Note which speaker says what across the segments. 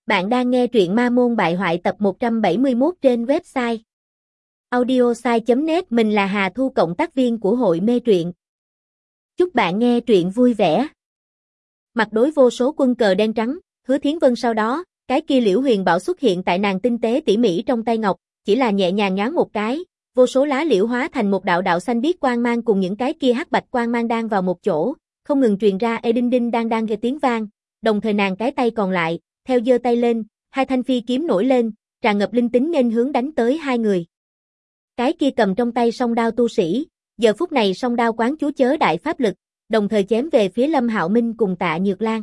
Speaker 1: Bạn đang nghe truyện Ma Môn Bại Hoại tập 171 trên website audiosai.net. Mình là Hà Thu, cộng tác viên của hội mê truyện. Chúc bạn nghe truyện vui vẻ. Mặt đối vô số quân cờ đen trắng, Hứa Thiến Vân sau đó, cái kia Liễu Huyền Bảo xuất hiện tại nàng tinh tế tỉ mỉ trong tay ngọc, chỉ là nhẹ nhàng nhoáng một cái, vô số lá liễu hóa thành một đạo đạo xanh biếc quang mang cùng những cái kia hắc bạch quang mang đang vào một chỗ, không ngừng truyền ra ê đinh đinh đang gây tiếng vang, đồng thời nàng cái tay còn lại theo giơ tay lên, hai thanh phi kiếm nổi lên, tràn ngập linh tính nên hướng đánh tới hai người. Cái kia cầm trong tay song đao tu sĩ, giờ phút này song đao quán chú chớ đại pháp lực, đồng thời chém về phía Lâm Hạo Minh cùng Tạ Nhược Lan.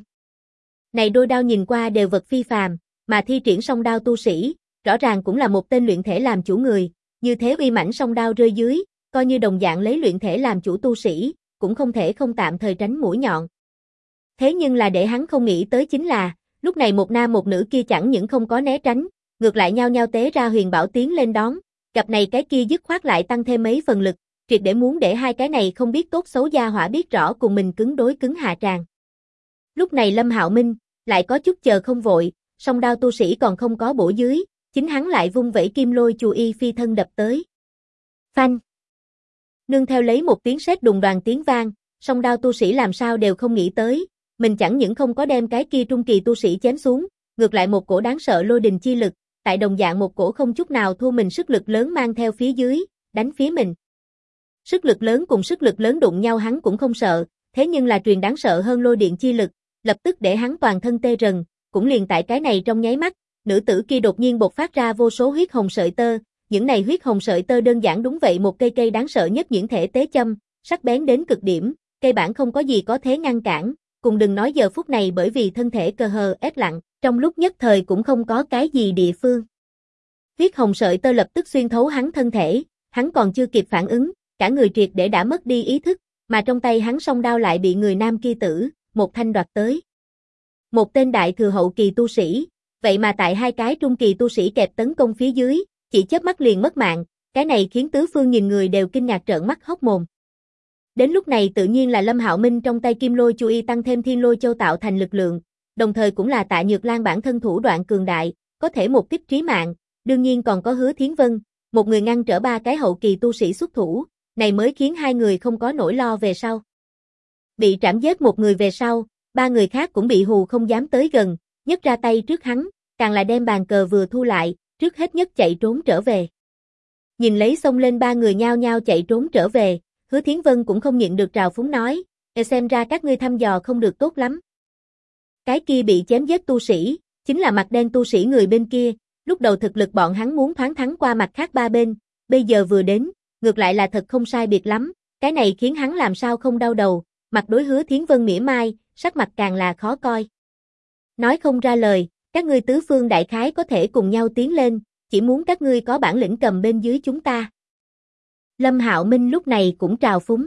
Speaker 1: Này đôi đao nhìn qua đều vật phi phàm, mà thi triển song đao tu sĩ, rõ ràng cũng là một tên luyện thể làm chủ người, như thế uy mãnh song đao rơi dưới, coi như đồng dạng lấy luyện thể làm chủ tu sĩ, cũng không thể không tạm thời tránh mũi nhọn. Thế nhưng là để hắn không nghĩ tới chính là, lúc này một nam một nữ kia chẳng những không có né tránh, ngược lại nhao nhao tế ra huyền bảo tiến lên đón, cặp này cái kia dứt khoát lại tăng thêm mấy phần lực, triệt để muốn để hai cái này không biết tốt xấu gia hỏa biết rõ cùng mình cứng đối cứng hạ tràng. Lúc này Lâm Hạo Minh lại có chút chờ không vội, song đao tu sĩ còn không có bổ dưới, chính hắn lại vung vẩy kim lôi chù y phi thân đập tới. Phanh! Nương theo lấy một tiếng sét đùng đoàng tiếng vang, song đao tu sĩ làm sao đều không nghĩ tới, mình chẳng những không có đem cái kia trung kỳ tu sĩ chém xuống, ngược lại một cổ đáng sợ lôi đình chi lực, tại đồng dạng một cổ không chút nào thua mình sức lực lớn mang theo phía dưới, đánh phía mình. Sức lực lớn cùng sức lực lớn đụng nhau hắn cũng không sợ, thế nhưng là truyền đáng sợ hơn lôi điện chi lực, lập tức để hắn toàn thân tê rần, cũng liền tại cái này trong nháy mắt, nữ tử kia đột nhiên bộc phát ra vô số huyết hồng sợi tơ, những này huyết hồng sợi tơ đơn giản đúng vậy một cây đáng sợ nhất nhuyễn thể tế châm, sắc bén đến cực điểm, cây bản không có gì có thể ngăn cản. Cùng đừng nói giờ phút này bởi vì thân thể cơ hờ ép lặng, trong lúc nhất thời cũng không có cái gì địa phương. Huyết hồng sợi tơ lập tức xuyên thấu hắn thân thể, hắn còn chưa kịp phản ứng, cả người triệt để đã mất đi ý thức, mà trong tay hắn song đao lại bị người nam kia tử, một thanh đoạt tới. Một tên đại thừa hậu kỳ tu sĩ, vậy mà tại hai cái trung kỳ tu sĩ kẹp tấn công phía dưới, chỉ chớp mắt liền mất mạng, cái này khiến tứ phương nhìn người đều kinh ngạc trợn mắt hốc mồm. Đến lúc này tự nhiên là Lâm Hạo Minh trong tay kim lôi chu y tăng thêm thiên lôi châu tạo thành lực lượng, đồng thời cũng là Tạ Nhược Lan bản thân thủ đoạn cường đại, có thể một kích trí mạng, đương nhiên còn có Hứa Thiến Vân, một người ngăn trở ba cái hậu kỳ tu sĩ xuất thủ, này mới khiến hai người không có nỗi lo về sau. Bị trảm giết một người về sau, ba người khác cũng bị hù không dám tới gần, nhất ra tay trước hắn, càng là đem bàn cờ vừa thu lại, trước hết nhất chạy trốn trở về. Nhìn lấy xông lên ba người nhao nhao chạy trốn trở về, Hứa Thiến Vân cũng không nhịn được trào phúng nói, xem ra các ngươi thăm dò không được tốt lắm. Cái kia bị chém giết tu sĩ, chính là mặt đen tu sĩ người bên kia, lúc đầu thực lực bọn hắn muốn thoáng thắng qua mặt khác ba bên, bây giờ vừa đến, ngược lại là thật không sai biệt lắm, cái này khiến hắn làm sao không đau đầu, mặt đối Hứa Thiến Vân mỉa mai, sắc mặt càng là khó coi. Nói không ra lời, các ngươi tứ phương đại khái có thể cùng nhau tiến lên, chỉ muốn các ngươi có bản lĩnh cầm bên dưới chúng ta. Lâm Hạo Minh lúc này cũng trào phúng.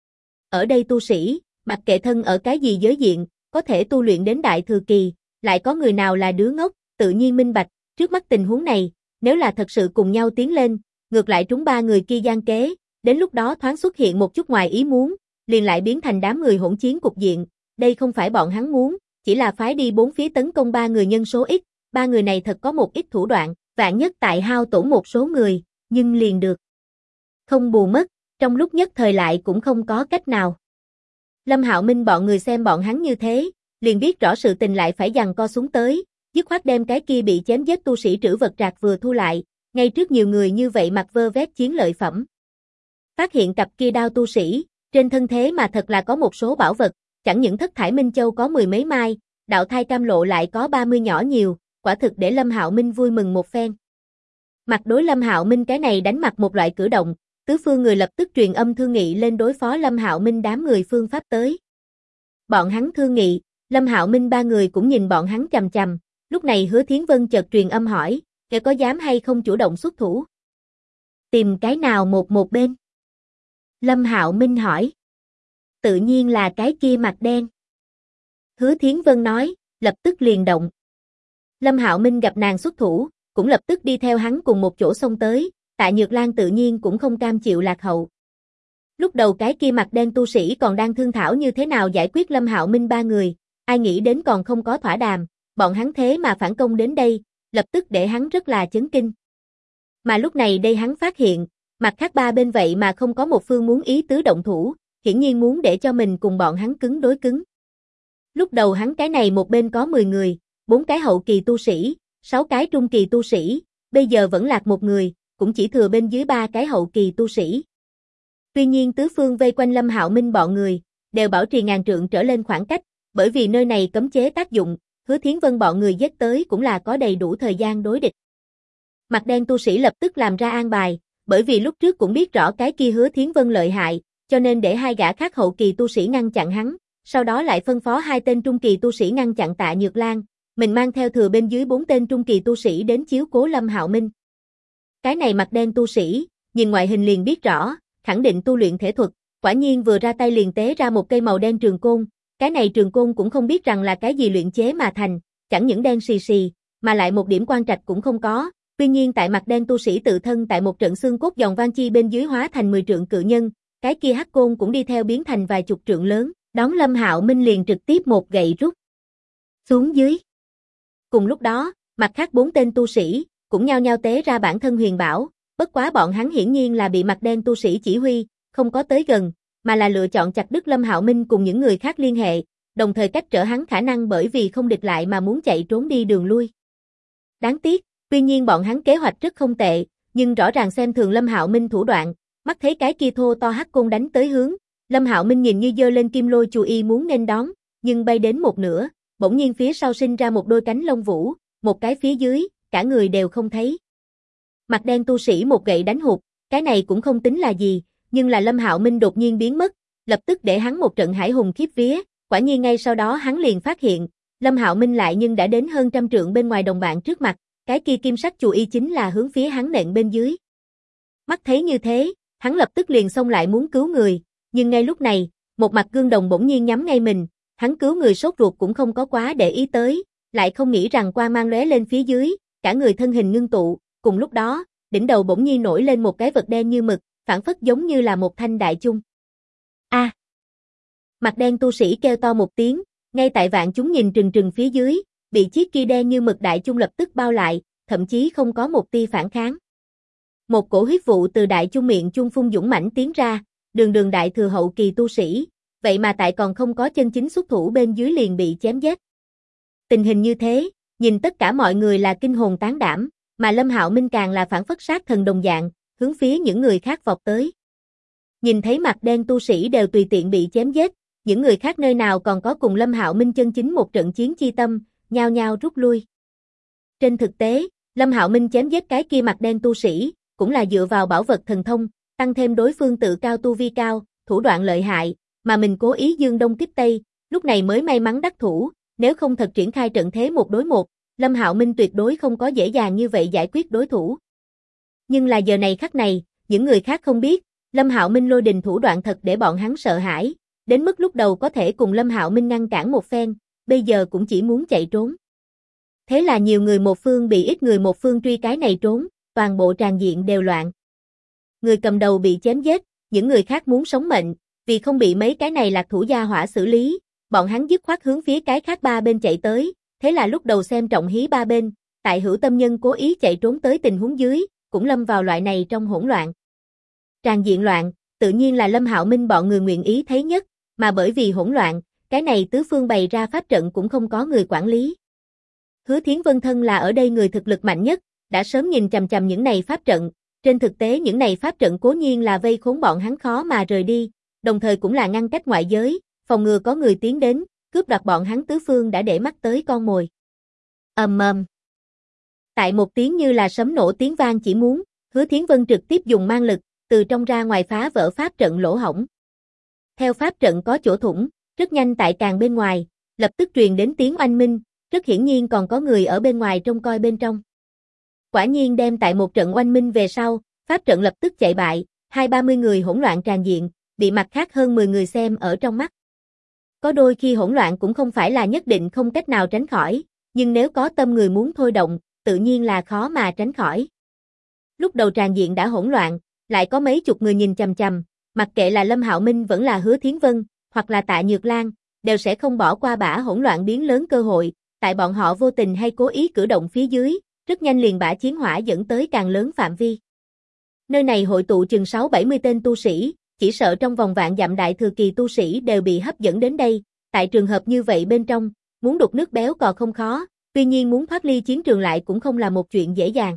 Speaker 1: Ở đây tu sĩ, mặc kệ thân ở cái gì giới diện, có thể tu luyện đến đại thừa kỳ, lại có người nào là đứa ngốc, tự nhiên minh bạch, trước mắt tình huống này, nếu là thật sự cùng nhau tiến lên, ngược lại trúng ba người kia gian kế, đến lúc đó thoáng xuất hiện một chút ngoài ý muốn, liền lại biến thành đám người hỗn chiến cục diện, đây không phải bọn hắn muốn, chỉ là phái đi bốn phía tấn công ba người nhân số ít, ba người này thật có một ít thủ đoạn, vạn nhất tại hao tổn một số người, nhưng liền được. Không bù mất, trong lúc nhất thời lại cũng không có cách nào. Lâm Hạo Minh bọn người xem bọn hắn như thế, liền biết rõ sự tình lại phải giằng co xuống tới, dứt khoát đem cái kia bị chém giết tu sĩ trữ vật trạc vừa thu lại, ngay trước nhiều người như vậy mặc vơ vét chiến lợi phẩm. Phát hiện cặp kia đao tu sĩ, trên thân thế mà thật là có một số bảo vật, chẳng những thất thải minh châu có mười mấy mai, đạo thai cam lộ lại có 30 nhỏ nhiều, quả thực để Lâm Hạo Minh vui mừng một phen. Mặt đối Lâm Hạo Minh cái này đánh mặt một loại cử động, tứ phương người lập tức truyền âm thương nghị lên đối phó Lâm Hạo Minh đám người phương pháp tới. Bọn hắn thương nghị, Lâm Hạo Minh ba người cũng nhìn bọn hắn chằm chằm, lúc này Hứa Thiến Vân chợt truyền âm hỏi, kẻ có dám hay không chủ động xuất thủ? Tìm cái nào một bên? Lâm Hạo Minh hỏi. Tự nhiên là cái kia mặt đen. Hứa Thiến Vân nói, lập tức liền động. Lâm Hạo Minh gặp nàng xuất thủ, cũng lập tức đi theo hắn cùng một chỗ xông tới, Tạ Nhược Lan tự nhiên cũng không cam chịu lạc hậu. Lúc đầu cái kia mặt đen tu sĩ còn đang thương thảo như thế nào giải quyết Lâm Hạo Minh ba người, ai nghĩ đến còn không có thỏa đàm, bọn hắn thế mà phản công đến đây, lập tức để hắn rất là chấn kinh. Mà lúc này đây hắn phát hiện, mặt khác ba bên vậy mà không có một phương muốn ý tứ động thủ, hiển nhiên muốn để cho mình cùng bọn hắn cứng đối cứng. Lúc đầu hắn cái này một bên có 10 người, 4 cái hậu kỳ tu sĩ, 6 cái trung kỳ tu sĩ, bây giờ vẫn lạc một người, cũng chỉ thừa bên dưới 3 cái hậu kỳ tu sĩ. Tuy nhiên tứ phương vây quanh Lâm Hạo Minh bọn người, đều bảo trì ngàn trượng trở lên khoảng cách, bởi vì nơi này cấm chế tác dụng, Hứa Thiến Vân bọn người giết tới cũng là có đầy đủ thời gian đối địch. Mặt đen tu sĩ lập tức làm ra an bài, bởi vì lúc trước cũng biết rõ cái kia Hứa Thiến Vân lợi hại, cho nên để 2 gã khác hậu kỳ tu sĩ ngăn chặn hắn, sau đó lại phân phó 2 tên trung kỳ tu sĩ ngăn chặn Tạ Nhược Lan, mình mang theo thừa bên dưới 4 tên trung kỳ tu sĩ đến chiếu cố Lâm Hạo Minh. Cái này mặt đen tu sĩ, nhìn ngoại hình liền biết rõ, khẳng định tu luyện thể thuật, quả nhiên vừa ra tay liền tế ra một cây màu đen trường côn, cái này trường côn cũng không biết rằng là cái gì luyện chế mà thành, chẳng những đen xì xì, mà lại một điểm quan trạch cũng không có. Tuy nhiên tại mặt đen tu sĩ tự thân tại một trận xương cốt giòn vang chi bên dưới hóa thành 10 trượng cự nhân, cái kia hắc côn cũng đi theo biến thành vài chục trượng lớn, đón Lâm Hạo Minh liền trực tiếp một gậy rút xuống dưới. Cùng lúc đó, mặt khác 4 tên tu sĩ cũng nhao nhao tế ra bản thân huyền bảo, bất quá bọn hắn hiển nhiên là bị mặt đen tu sĩ chỉ huy, không có tới gần, mà là lựa chọn chặt đứt Lâm Hạo Minh cùng những người khác liên hệ, đồng thời cách trở hắn khả năng bởi vì không địch lại mà muốn chạy trốn đi đường lui. Đáng tiếc, tuy nhiên bọn hắn kế hoạch rất không tệ, nhưng rõ ràng xem thường Lâm Hạo Minh thủ đoạn, mắt thấy cái kia thô to hắc côn đánh tới hướng, Lâm Hạo Minh nhìn như giơ lên kim lôi chù y muốn nghênh đón, nhưng bay đến một nửa, bỗng nhiên phía sau sinh ra một đôi cánh lông vũ, một cái phía dưới, cả người đều không thấy. Mặt đen tu sĩ một gậy đánh hụt, cái này cũng không tính là gì, nhưng là Lâm Hạo Minh đột nhiên biến mất, lập tức để hắn một trận hải hùng khiếp vía, quả nhiên ngay sau đó hắn liền phát hiện, Lâm Hạo Minh lại nhưng đã đến hơn trăm trượng bên ngoài đồng bạn trước mặt, cái kia kim sắc chù y chính là hướng phía hắn nện bên dưới. Mắt thấy như thế, hắn lập tức liền xông lại muốn cứu người, nhưng ngay lúc này, một mặt gương đồng bỗng nhiên nhắm ngay mình, hắn cứu người sốt ruột cũng không có quá để ý tới, lại không nghĩ rằng quang mang lóe lên phía dưới, cả người thân hình ngưng tụ, cùng lúc đó, đỉnh đầu bỗng nhiên nổi lên một cái vật đen như mực, phản phất giống như là một thanh đại chung. A! Mặt đen tu sĩ kêu to một tiếng, ngay tại vạn chúng nhìn trừng trừng phía dưới, bị chiếc kia đen như mực đại chung lập tức bao lại, thậm chí không có một tia phản kháng. Một cổ huyết vụ từ đại chung miệng chung phun dũng mãnh tiến ra, đường đại thừa hậu kỳ tu sĩ, vậy mà tại còn không có chân chính xuất thủ bên dưới liền bị chém giết. Tình hình như thế, nhìn tất cả mọi người là kinh hồn tán đảm, mà Lâm Hạo Minh càng là phản phất sát thần đồng dạng, hướng phía những người khác vọt tới. Nhìn thấy mặt đen tu sĩ đều tùy tiện bị chém giết, những người khác nơi nào còn có cùng Lâm Hạo Minh chân chính một trận chiến chi tâm, nhao nhao rút lui. Trên thực tế, Lâm Hạo Minh chém giết cái kia mặt đen tu sĩ, cũng là dựa vào bảo vật thần thông, tăng thêm đối phương tự cao tu vi cao, thủ đoạn lợi hại, mà mình cố ý dương đông tiếp tây, lúc này mới may mắn đắc thủ, nếu không thật triển khai trận thế 1 đối 1, Lâm Hạo Minh tuyệt đối không có dễ dàng như vậy giải quyết đối thủ. Nhưng là giờ này khắc này, những người khác không biết, Lâm Hạo Minh lôi đình thủ đoạn thật để bọn hắn sợ hãi, đến mức lúc đầu có thể cùng Lâm Hạo Minh ngăn cản một phen, bây giờ cũng chỉ muốn chạy trốn. Thế là nhiều người một phương bị ít người một phương truy cái này trốn, toàn bộ tràng diện đều loạn. Người cầm đầu bị chém giết, những người khác muốn sống mệnh, vì không bị mấy cái này lạc thủ gia hỏa xử lý, bọn hắn dứt khoát hướng phía cái khác ba bên chạy tới, thế là lúc đầu xem trọng hí ba bên, tại hữu tâm nhân cố ý chạy trốn tới tình huống dưới, cũng lâm vào loại này trong hỗn loạn. Tràng diện loạn, tự nhiên là Lâm Hạo Minh bọn người nguyện ý thấy nhất, mà bởi vì hỗn loạn, cái này tứ phương bày ra pháp trận cũng không có người quản lý. Hứa Thiến Vân thân là ở đây người thực lực mạnh nhất, đã sớm nhìn chằm chằm những này pháp trận, trên thực tế những này pháp trận cố nhiên là vây khốn bọn hắn khó mà rời đi, đồng thời cũng là ngăn cách ngoại giới, phòng ngừa có người tiến đến, cướp đoạt bọn hắn tứ phương đã để mắt tới con mồi. Ầm ầm. Tại một tiếng như là sấm nổ tiếng vang chỉ muốn, Hứa Thiến Vân trực tiếp dùng mang lực, từ trong ra ngoài phá vỡ pháp trận lỗ hổng. Theo pháp trận có chỗ thủng, rất nhanh tại càng bên ngoài, lập tức truyền đến tiếng oanh minh, rất hiển nhiên còn có người ở bên ngoài trông coi bên trong. Quả nhiên đem tại một trận oanh minh về sau, pháp trận lập tức chạy bại, 20-30 người hỗn loạn tràn diện, bị mặt khác hơn 10 người xem ở trong mắt. Có đôi khi hỗn loạn cũng không phải là nhất định không cách nào tránh khỏi, nhưng nếu có tâm người muốn thôi động, tự nhiên là khó mà tránh khỏi. Lúc đầu tràn diện đã hỗn loạn, lại có mấy chục người nhìn chằm chằm, mặc kệ là Lâm Hạo Minh vẫn là Hứa Thiến Vân, hoặc là Tạ Nhược Lan, đều sẽ không bỏ qua bả hỗn loạn biến lớn cơ hội, tại bọn họ vô tình hay cố ý cử động phía dưới, rất nhanh liền bả chiến hỏa dẫn tới càng lớn phạm vi. Nơi này hội tụ chừng 6-70 tên tu sĩ, chỉ sợ trong vòng vạn dặm đại thừa kỳ tu sĩ đều bị hấp dẫn đến đây, tại trường hợp như vậy bên trong, muốn đục nước béo cò không khó, tuy nhiên muốn thoát ly chiến trường lại cũng không là một chuyện dễ dàng.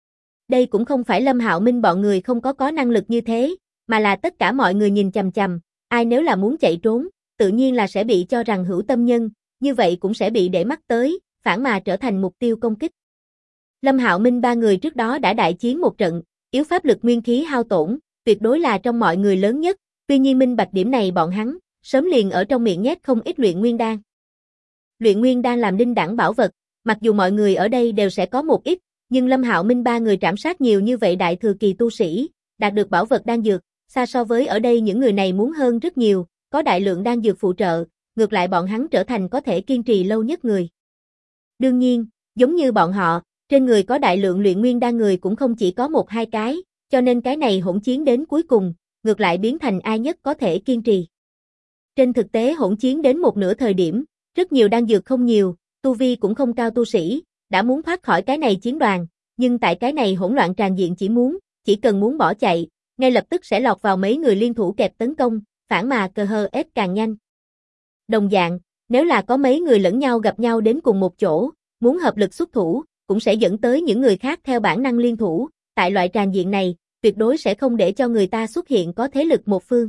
Speaker 1: Đây cũng không phải Lâm Hạo Minh bọn người không có năng lực như thế, mà là tất cả mọi người nhìn chằm chằm, ai nếu là muốn chạy trốn, tự nhiên là sẽ bị cho rằng hữu tâm nhân, như vậy cũng sẽ bị để mắt tới, phản mà trở thành mục tiêu công kích. Lâm Hạo Minh ba người trước đó đã đại chiến một trận, yếu pháp lực nguyên khí hao tổn, tuyệt đối là trong mọi người lớn nhất, tuy nhiên minh bạch điểm này bọn hắn, sớm liền ở trong miệng nhét không ít luyện nguyên đan. Luyện nguyên đan làm đinh đẳng bảo vật, mặc dù mọi người ở đây đều sẽ có một ít, nhưng Lâm Hạo Minh ba người trảm sát nhiều như vậy đại thừa kỳ tu sĩ, đạt được bảo vật đan dược, xa so với ở đây những người này muốn hơn rất nhiều, có đại lượng đan dược phụ trợ, ngược lại bọn hắn trở thành có thể kiên trì lâu nhất người. Đương nhiên, giống như bọn họ, trên người có đại lượng luyện nguyên đan người cũng không chỉ có 1-2 cái, cho nên cái này hỗn chiến đến cuối cùng, ngược lại biến thành ai nhất có thể kiên trì. Trên thực tế hỗn chiến đến một nửa thời điểm, rất nhiều đan dược không nhiều, tu vi cũng không cao tu sĩ, đã muốn thoát khỏi cái này chiến đoàn, nhưng tại cái này hỗn loạn tràn diện chỉ cần muốn bỏ chạy, ngay lập tức sẽ lọt vào mấy người liên thủ kẹp tấn công, phản mà cơ hơ ép càng nhanh. Đồng dạng, nếu là có mấy người lẫn nhau gặp nhau đến cùng một chỗ, muốn hợp lực xuất thủ, cũng sẽ dẫn tới những người khác theo bản năng liên thủ, tại loại tràn diện này, tuyệt đối sẽ không để cho người ta xuất hiện có thế lực một phương.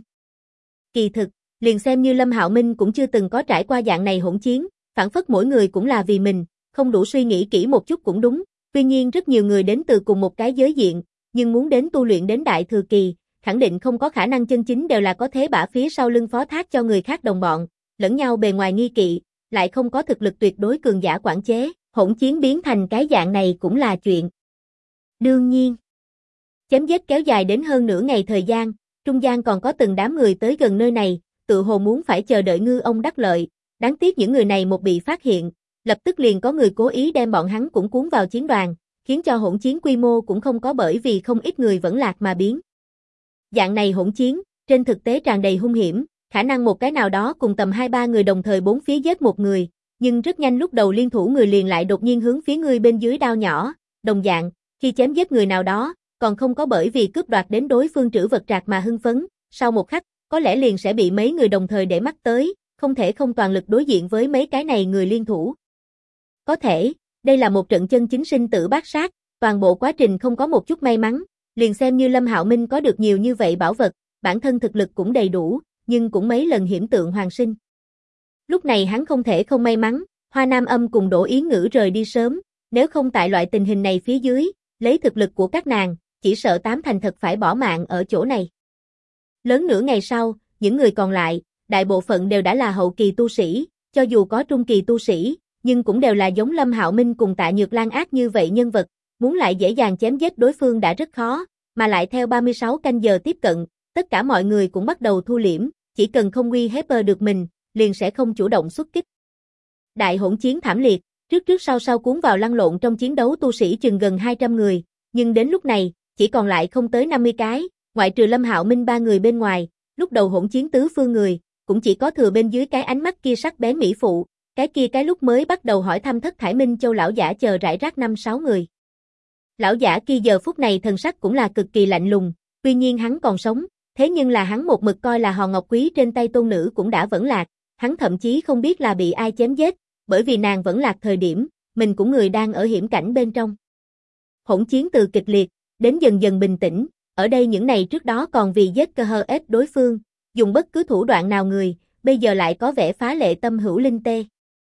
Speaker 1: Kỳ thực, liền xem như Lâm Hạo Minh cũng chưa từng có trải qua dạng này hỗn chiến, phản phất mỗi người cũng là vì mình, không đủ suy nghĩ kỹ một chút cũng đúng, tuy nhiên rất nhiều người đến từ cùng một cái giới diện, nhưng muốn đến tu luyện đến đại thừa kỳ, khẳng định không có khả năng chân chính đều là có thế bả phía sau lưng phó thác cho người khác đồng bọn, lẫn nhau bề ngoài nghi kỵ, lại không có thực lực tuyệt đối cường giả quản chế, hỗn chiến biến thành cái dạng này cũng là chuyện. Đương nhiên, chém giết kéo dài đến hơn nửa ngày thời gian, trung gian còn có từng đám người tới gần nơi này, tự hồ muốn phải chờ đợi ngư ông đắc lợi, đáng tiếc những người này một bị phát hiện, lập tức liền có người cố ý đem bọn hắn cũng cuốn vào chiến đoàn, khiến cho hỗn chiến quy mô cũng không có bởi vì không ít người vẫn lạc mà biến. Dạng này hỗn chiến, trên thực tế tràn đầy hung hiểm, khả năng một cái nào đó cùng tầm 2-3 người đồng thời bốn phía giết một người, nhưng rất nhanh lúc đầu liên thủ người liền lại đột nhiên hướng phía người bên dưới đao nhỏ, đồng dạng, khi chém giết người nào đó, còn không có bởi vì cướp đoạt đến đối phương trữ vật trạc mà hưng phấn, sau một khắc, có lẽ liền sẽ bị mấy người đồng thời để mắt tới, không thể không toàn lực đối diện với mấy cái này người liên thủ. Có thể, đây là một trận chân chính sinh tử bát sát, toàn bộ quá trình không có một chút may mắn, liền xem như Lâm Hạo Minh có được nhiều như vậy bảo vật, bản thân thực lực cũng đầy đủ, nhưng cũng mấy lần hiểm tượng hoàn sinh. Lúc này hắn không thể không may mắn, Hoa Nam Âm cùng Đỗ Yến Ngữ rời đi sớm, nếu không tại loại tình hình này phía dưới, lấy thực lực của các nàng, chỉ sợ 8 thành thật phải bỏ mạng ở chỗ này. Lớn nửa ngày sau, những người còn lại, đại bộ phận đều đã là hậu kỳ tu sĩ, cho dù có trung kỳ tu sĩ, nhưng cũng đều là giống Lâm Hạo Minh cùng Tạ Nhược Lan ác như vậy nhân vật, muốn lại dễ dàng chém giết đối phương đã rất khó, mà lại theo 36 canh giờ tiếp cận, tất cả mọi người cũng bắt đầu thu liễm, chỉ cần không uy hiếp được mình, liền sẽ không chủ động xuất kích. Đại hỗn chiến thảm liệt, trước trước sau sau cuốn vào lăn lộn trong chiến đấu tu sĩ chừng gần 200 người, nhưng đến lúc này, chỉ còn lại không tới 50 cái, ngoại trừ Lâm Hạo Minh 3 người bên ngoài, lúc đầu hỗn chiến tứ phương người, cũng chỉ có thừa bên dưới cái ánh mắt kia sắc bén mỹ phụ, cái kia cái lúc mới bắt đầu hỏi thăm Thất Thải Minh Châu lão giả chờ rải rác 5-6 người. Lão giả kia giờ phút này thần sắc cũng là cực kỳ lạnh lùng, tuy nhiên hắn còn sống, thế nhưng là hắn một mực coi là hòn ngọc quý trên tay tôn nữ cũng đã vẫn lạc, hắn thậm chí không biết là bị ai chém giết, bởi vì nàng vẫn lạc thời điểm, mình cũng người đang ở hiểm cảnh bên trong. Hỗn chiến từ kịch liệt, đến dần dần bình tĩnh, ở đây những này trước đó còn vì giết cơ hơ ép đối phương, dùng bất cứ thủ đoạn nào người, bây giờ lại có vẻ phá lệ tâm hữu linh tê.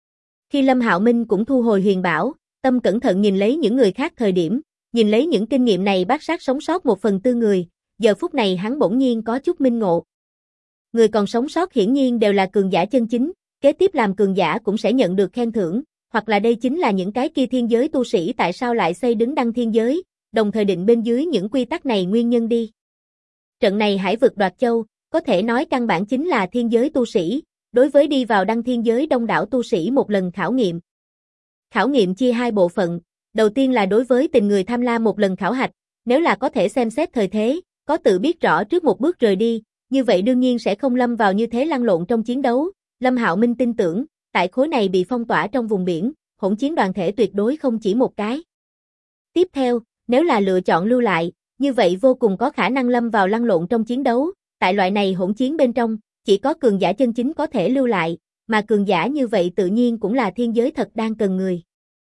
Speaker 1: Khi Lâm Hạo Minh cũng thu hồi huyền bảo, tâm cẩn thận nhìn lấy những người khác thời điểm, nhìn lấy những kinh nghiệm này bác sát sống sót 1/4 người, giờ phút này hắn bỗng nhiên có chút minh ngộ. Người còn sống sót hiển nhiên đều là cường giả chân chính, kế tiếp làm cường giả cũng sẽ nhận được khen thưởng, hoặc là đây chính là những cái kia thiên giới tu sĩ tại sao lại xây đứng đăng thiên giới, đồng thời định bên dưới những quy tắc này nguyên nhân đi. Trận này hải vực đoạt châu, có thể nói căn bản chính là thiên giới tu sĩ, đối với đi vào đăng thiên giới đông đảo tu sĩ một lần khảo nghiệm. Khảo nghiệm chia 2 bộ phận, đầu tiên là đối với tình người tham lam một lần khảo hạch, nếu là có thể xem xét thời thế, có tự biết rõ trước một bước rời đi, như vậy đương nhiên sẽ không lâm vào như thế lăn lộn trong chiến đấu. Lâm Hạo Minh tin tưởng, tại khối này bị phong tỏa trong vùng biển, hỗn chiến đoàn thể tuyệt đối không chỉ một cái. Tiếp theo, nếu là lựa chọn lưu lại, như vậy vô cùng có khả năng lâm vào lăn lộn trong chiến đấu, tại loại này hỗn chiến bên trong, chỉ có cường giả chân chính có thể lưu lại, mà cường giả như vậy tự nhiên cũng là thiên giới thật đang cần người.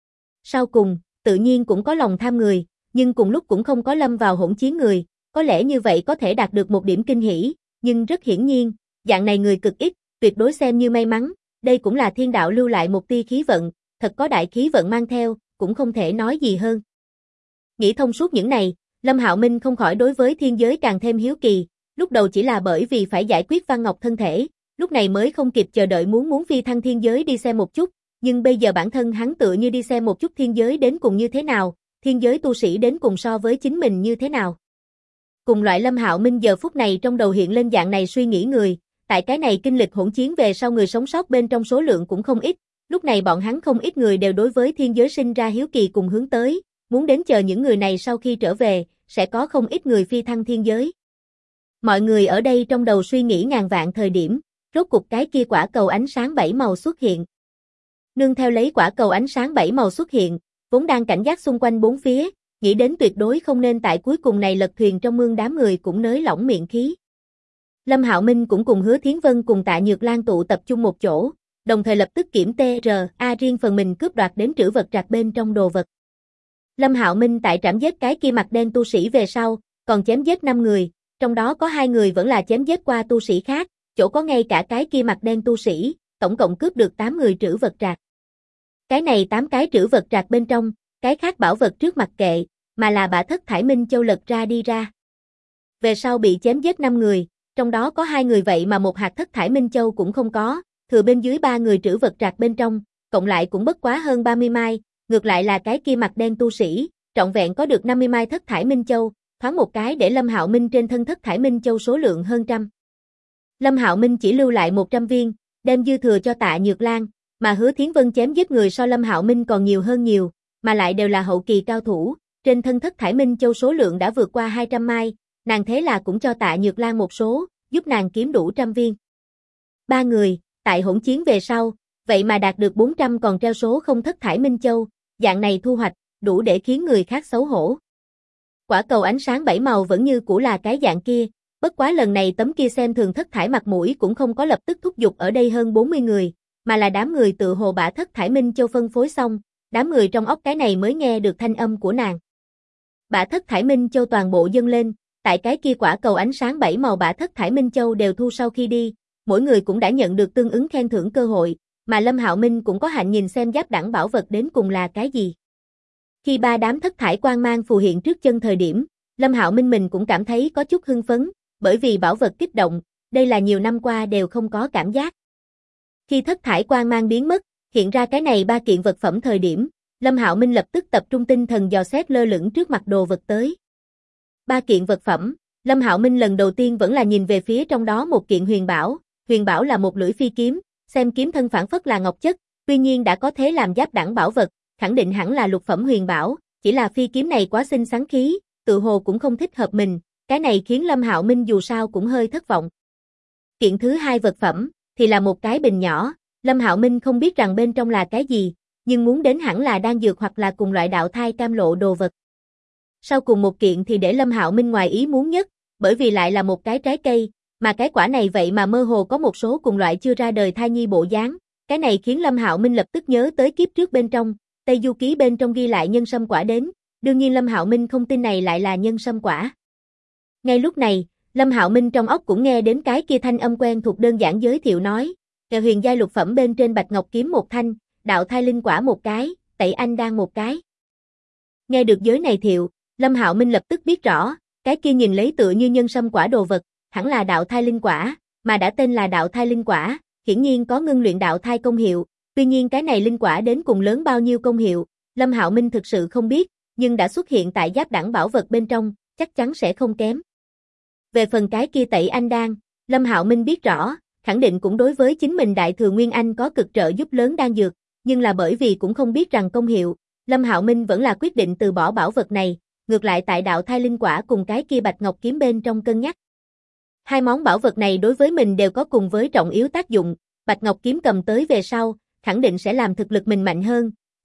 Speaker 1: Sau cùng, tự nhiên cũng có lòng tham người, nhưng cùng lúc cũng không có lâm vào hỗn chiến người, có lẽ như vậy có thể đạt được một điểm kinh hỉ, nhưng rất hiển nhiên, dạng này người cực ít, tuyệt đối xem như may mắn, đây cũng là thiên đạo lưu lại một tia khí vận, thật có đại khí vận mang theo, cũng không thể nói gì hơn. Nghĩ thông suốt những này, Lâm Hạo Minh không khỏi đối với thiên giới càng thêm hiếu kỳ, lúc đầu chỉ là bởi vì phải giải quyết Văn Ngọc thân thể, lúc này mới không kịp chờ đợi muốn phi thăng thiên giới đi xem một chút, nhưng bây giờ bản thân hắn tựa như đi xem một chút thiên giới đến cùng như thế nào, thiên giới tu sĩ đến cùng so với chính mình như thế nào. Cùng loại Lâm Hạo Minh giờ phút này trong đầu hiện lên dạng này suy nghĩ người, tại cái này kinh lịch hỗn chiến về sau người sống sót bên trong số lượng cũng không ít, lúc này bọn hắn không ít người đều đối với thiên giới sinh ra hiếu kỳ cùng hướng tới, muốn đến chờ những người này sau khi trở về, sẽ có không ít người phi thăng thiên giới. Mọi người ở đây trong đầu suy nghĩ ngàn vạn thời điểm, rốt cục cái kia quả cầu ánh sáng 7 màu xuất hiện. Nương theo lấy quả cầu ánh sáng 7 màu xuất hiện, vốn đang cảnh giác xung quanh bốn phía, nghĩ đến tuyệt đối không nên tại cuối cùng này lật thuyền trong mương đám người cũng nới lỏng miệng khí. Lâm Hạo Minh cũng cùng Hứa Thiến Vân cùng Tạ Nhược Lan tụ tập trung một chỗ, đồng thời lập tức kiểm TRA riêng phần mình cướp đoạt đến trữ vật trạc bên trong đồ vật. Lâm Hạo Minh tại trảm giết cái kia mặt đen tu sĩ về sau, còn chém giết 5 người, trong đó có 2 người vẫn là chém giết qua tu sĩ khác, chỗ có ngay cả cái kia mặt đen tu sĩ, tổng cộng cướp được 8 người trữ vật trạc. Cái này 8 cái trữ vật trạc bên trong, cái khác bảo vật trước mặt kệ, mà là bả thất thải minh châu lật ra đi ra. Về sau bị chém giết 5 người, trong đó có 2 người vậy mà một hạt thất thải minh châu cũng không có, thừa bên dưới 3 người trữ vật trạc bên trong, cộng lại cũng bất quá hơn 30 mai, ngược lại là cái kia mặt đen tu sĩ, trọn vẹn có được 50 mai thất thải minh châu, thoáng một cái để Lâm Hạo Minh trên thân thất thải minh châu số lượng hơn trăm. Lâm Hạo Minh chỉ lưu lại 100 viên, đem dư thừa cho Tạ Nhược Lan, mà Hứa Thiến Vân chém giết người so Lâm Hạo Minh còn nhiều hơn nhiều, mà lại đều là hậu kỳ cao thủ, trên thân thất thải minh châu số lượng đã vượt qua 200 mai, nàng thế là cũng cho Tạ Nhược Lan một số, giúp nàng kiếm đủ 100 viên. 3 người, tại hỗn chiến về sau, vậy mà đạt được 400 còn treo số không thất thải minh châu, dạng này thu hoạch, đủ để khiến người khác xấu hổ. Quả cầu ánh sáng 7 màu vẫn như cũ là cái dạng kia, bất quá lần này tấm kia xem thường thất thải mặt mũi cũng không có lập tức thúc giục ở đây hơn 40 người, mà là đám người tự hồ bả thất thải minh châu phân phối xong, đám người trong óc cái này mới nghe được thanh âm của nàng. Bả thất thải minh châu toàn bộ dâng lên, tại cái kia quả cầu ánh sáng 7 màu bả thất thải minh châu đều thu sau khi đi, mỗi người cũng đã nhận được tương ứng khen thưởng cơ hội, mà Lâm Hạo Minh cũng có hạnh nhìn xem giáp đẳng bảo vật đến cùng là cái gì. Khi 3 đám thất thải quang mang phù hiện trước chân thời điểm, Lâm Hạo Minh mình cũng cảm thấy có chút hưng phấn, bởi vì bảo vật kích động, đây là nhiều năm qua đều không có cảm giác. Khi thất thải quang mang biến mất, hiện ra cái này 3 kiện vật phẩm thời điểm, Lâm Hạo Minh lập tức tập trung tinh thần dò xét lơ lửng trước mặt đồ vật tới. 3 kiện vật phẩm, Lâm Hạo Minh lần đầu tiên vẫn là nhìn về phía trong đó một kiện huyền bảo là một lưỡi phi kiếm, xem kiếm thân phản phất là ngọc chất, tuy nhiên đã có thế làm giáp đẳng bảo vật, khẳng định hẳn là lục phẩm huyền bảo, chỉ là phi kiếm này quá xinh xắn khí, tự hồ cũng không thích hợp mình, cái này khiến Lâm Hạo Minh dù sao cũng hơi thất vọng. Kiện thứ 2 vật phẩm, thì là một cái bình nhỏ, Lâm Hạo Minh không biết rằng bên trong là cái gì, nhưng muốn đến hẳn là đan dược hoặc là cùng loại đạo thai cam lộ đồ vật. Sau cùng một kiện thì để Lâm Hạo Minh ngoài ý muốn nhất, bởi vì lại là một cái trái cây, mà cái quả này vậy mà mơ hồ có một số cùng loại chưa ra đời thai nhi bộ dáng, cái này khiến Lâm Hạo Minh lập tức nhớ tới kiếp trước bên trong, Tây Du Ký bên trong ghi lại nhân sâm quả đến, đương nhiên Lâm Hạo Minh không tin này lại là nhân sâm quả. Ngay lúc này, Lâm Hạo Minh trong óc cũng nghe đến cái kia thanh âm quen thuộc đơn giản giới thiệu nói, kèo huyền giai lục phẩm bên trên bạch ngọc kiếm một thanh, đạo thai linh quả một cái, tẩy anh đan một cái. Nghe được giới này thiệu, Lâm Hạo Minh lập tức biết rõ, cái kia nhìn lấy tựa như nhân sâm quả đồ vật, hẳn là đạo thai linh quả, mà đã tên là đạo thai linh quả, hiển nhiên có ngưng luyện đạo thai công hiệu, tuy nhiên cái này linh quả đến cùng lớn bao nhiêu công hiệu, Lâm Hạo Minh thực sự không biết, nhưng đã xuất hiện tại giáp đẳng bảo vật bên trong, chắc chắn sẽ không kém. Về phần cái kia tẩy anh đan, Lâm Hạo Minh biết rõ, khẳng định cũng đối với chính mình Đại Thừa Nguyên Anh có cực trợ giúp lớn đan dược, nhưng là bởi vì cũng không biết rằng công hiệu, Lâm Hạo Minh vẫn là quyết định từ bỏ bảo vật này, ngược lại tại đạo thai linh quả cùng cái kia bạch ngọc kiếm bên trong cân nhắc. Hai món bảo vật này đối với mình đều có cùng với trọng yếu tác dụng, bạch ngọc kiếm cầm tới về sau, khẳng định sẽ làm thực lực mình mạnh hơn,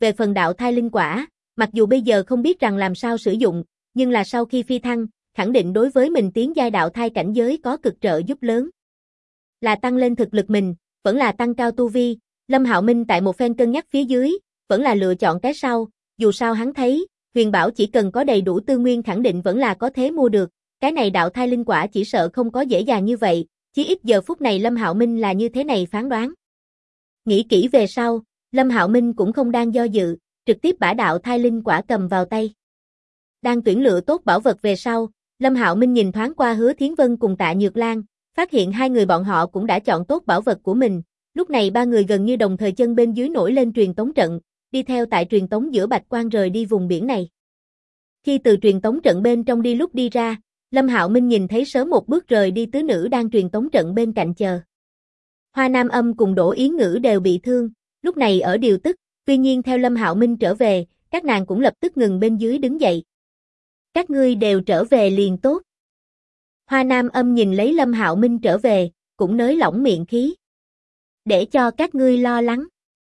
Speaker 1: Về phần đạo thai linh quả, mặc dù bây giờ không biết rằng làm sao sử dụng, nhưng là sau khi phi thăng, khẳng định đối với mình tiến giai đạo thai cảnh giới có cực trợ giúp lớn. Là tăng lên thực lực mình, vẫn là tăng cao tu vi, Lâm Hạo Minh tại một phen cân nhắc phía dưới, vẫn là lựa chọn cái sau, dù sao hắn thấy, huyền bảo chỉ cần có đầy đủ tư nguyên khẳng định vẫn là có thế mua được, cái này đạo thai linh quả chỉ sợ không có dễ dàng như vậy, chí ít giờ phút này Lâm Hạo Minh là như thế này phán đoán. Nghĩ kỹ về sau, Lâm Hạo Minh cũng không đang do dự, trực tiếp bả đạo thai linh quả cầm vào tay. Đang tuyển lựa tốt bảo vật về sau, Lâm Hạo Minh nhìn thoáng qua Hứa Thiến Vân cùng Tạ Nhược Lan, phát hiện hai người bọn họ cũng đã chọn tốt bảo vật của mình, lúc này ba người gần như đồng thời chân bên dưới nổi lên truyền tống trận, đi theo tại truyền tống giữa bạch quang rời đi vùng biển này. Khi từ truyền tống trận bên trong đi lúc đi ra, Lâm Hạo Minh nhìn thấy sớm một bước rời đi tứ nữ đang truyền tống trận bên cạnh chờ. Hoa Nam Âm cùng Đỗ Yến Ngữ đều bị thương, lúc này ở điều tức, tuy nhiên theo Lâm Hạo Minh trở về, các nàng cũng lập tức ngừng bên dưới đứng dậy. Các ngươi đều trở về liền tốt. Hoa Nam Âm nhìn lấy Lâm Hạo Minh trở về, cũng nới lỏng miệng khí. Để cho các ngươi lo lắng.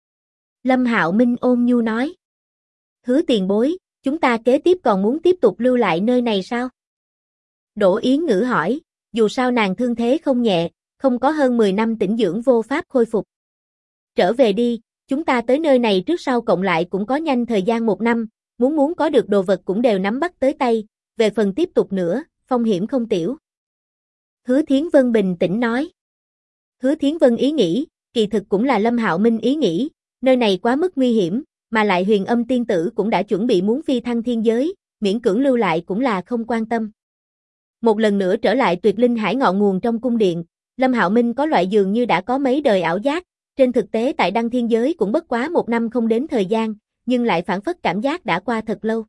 Speaker 1: Lâm Hạo Minh ôn nhu nói. Hứa tiền bối, chúng ta kế tiếp còn muốn tiếp tục lưu lại nơi này sao? Đỗ Yến Ngữ hỏi, dù sao nàng thương thế không nhẹ, không có hơn 10 năm tĩnh dưỡng vô pháp khôi phục. Trở về đi, chúng ta tới nơi này trước sau cộng lại cũng có nhanh thời gian 1 năm, muốn có được đồ vật cũng đều nắm bắt tới tay, về phần tiếp tục nữa, phong hiểm không tiểu. Hứa Thiến Vân bình tĩnh nói. Hứa Thiến Vân ý nghĩ, kỳ thực cũng là Lâm Hạo Minh ý nghĩ, nơi này quá mức nguy hiểm, mà lại Huyền Âm tiên tử cũng đã chuẩn bị muốn phi thăng thiên giới, miễn cưỡng lưu lại cũng là không quan tâm. Một lần nữa trở lại Tuyệt Linh Hải ngọn nguồn trong cung điện, Lâm Hạo Minh có loại dường như đã có mấy đời ảo giác, trên thực tế tại Đăng Thiên Giới cũng bất quá 1 năm không đến thời gian, nhưng lại phản phất cảm giác đã qua thật lâu.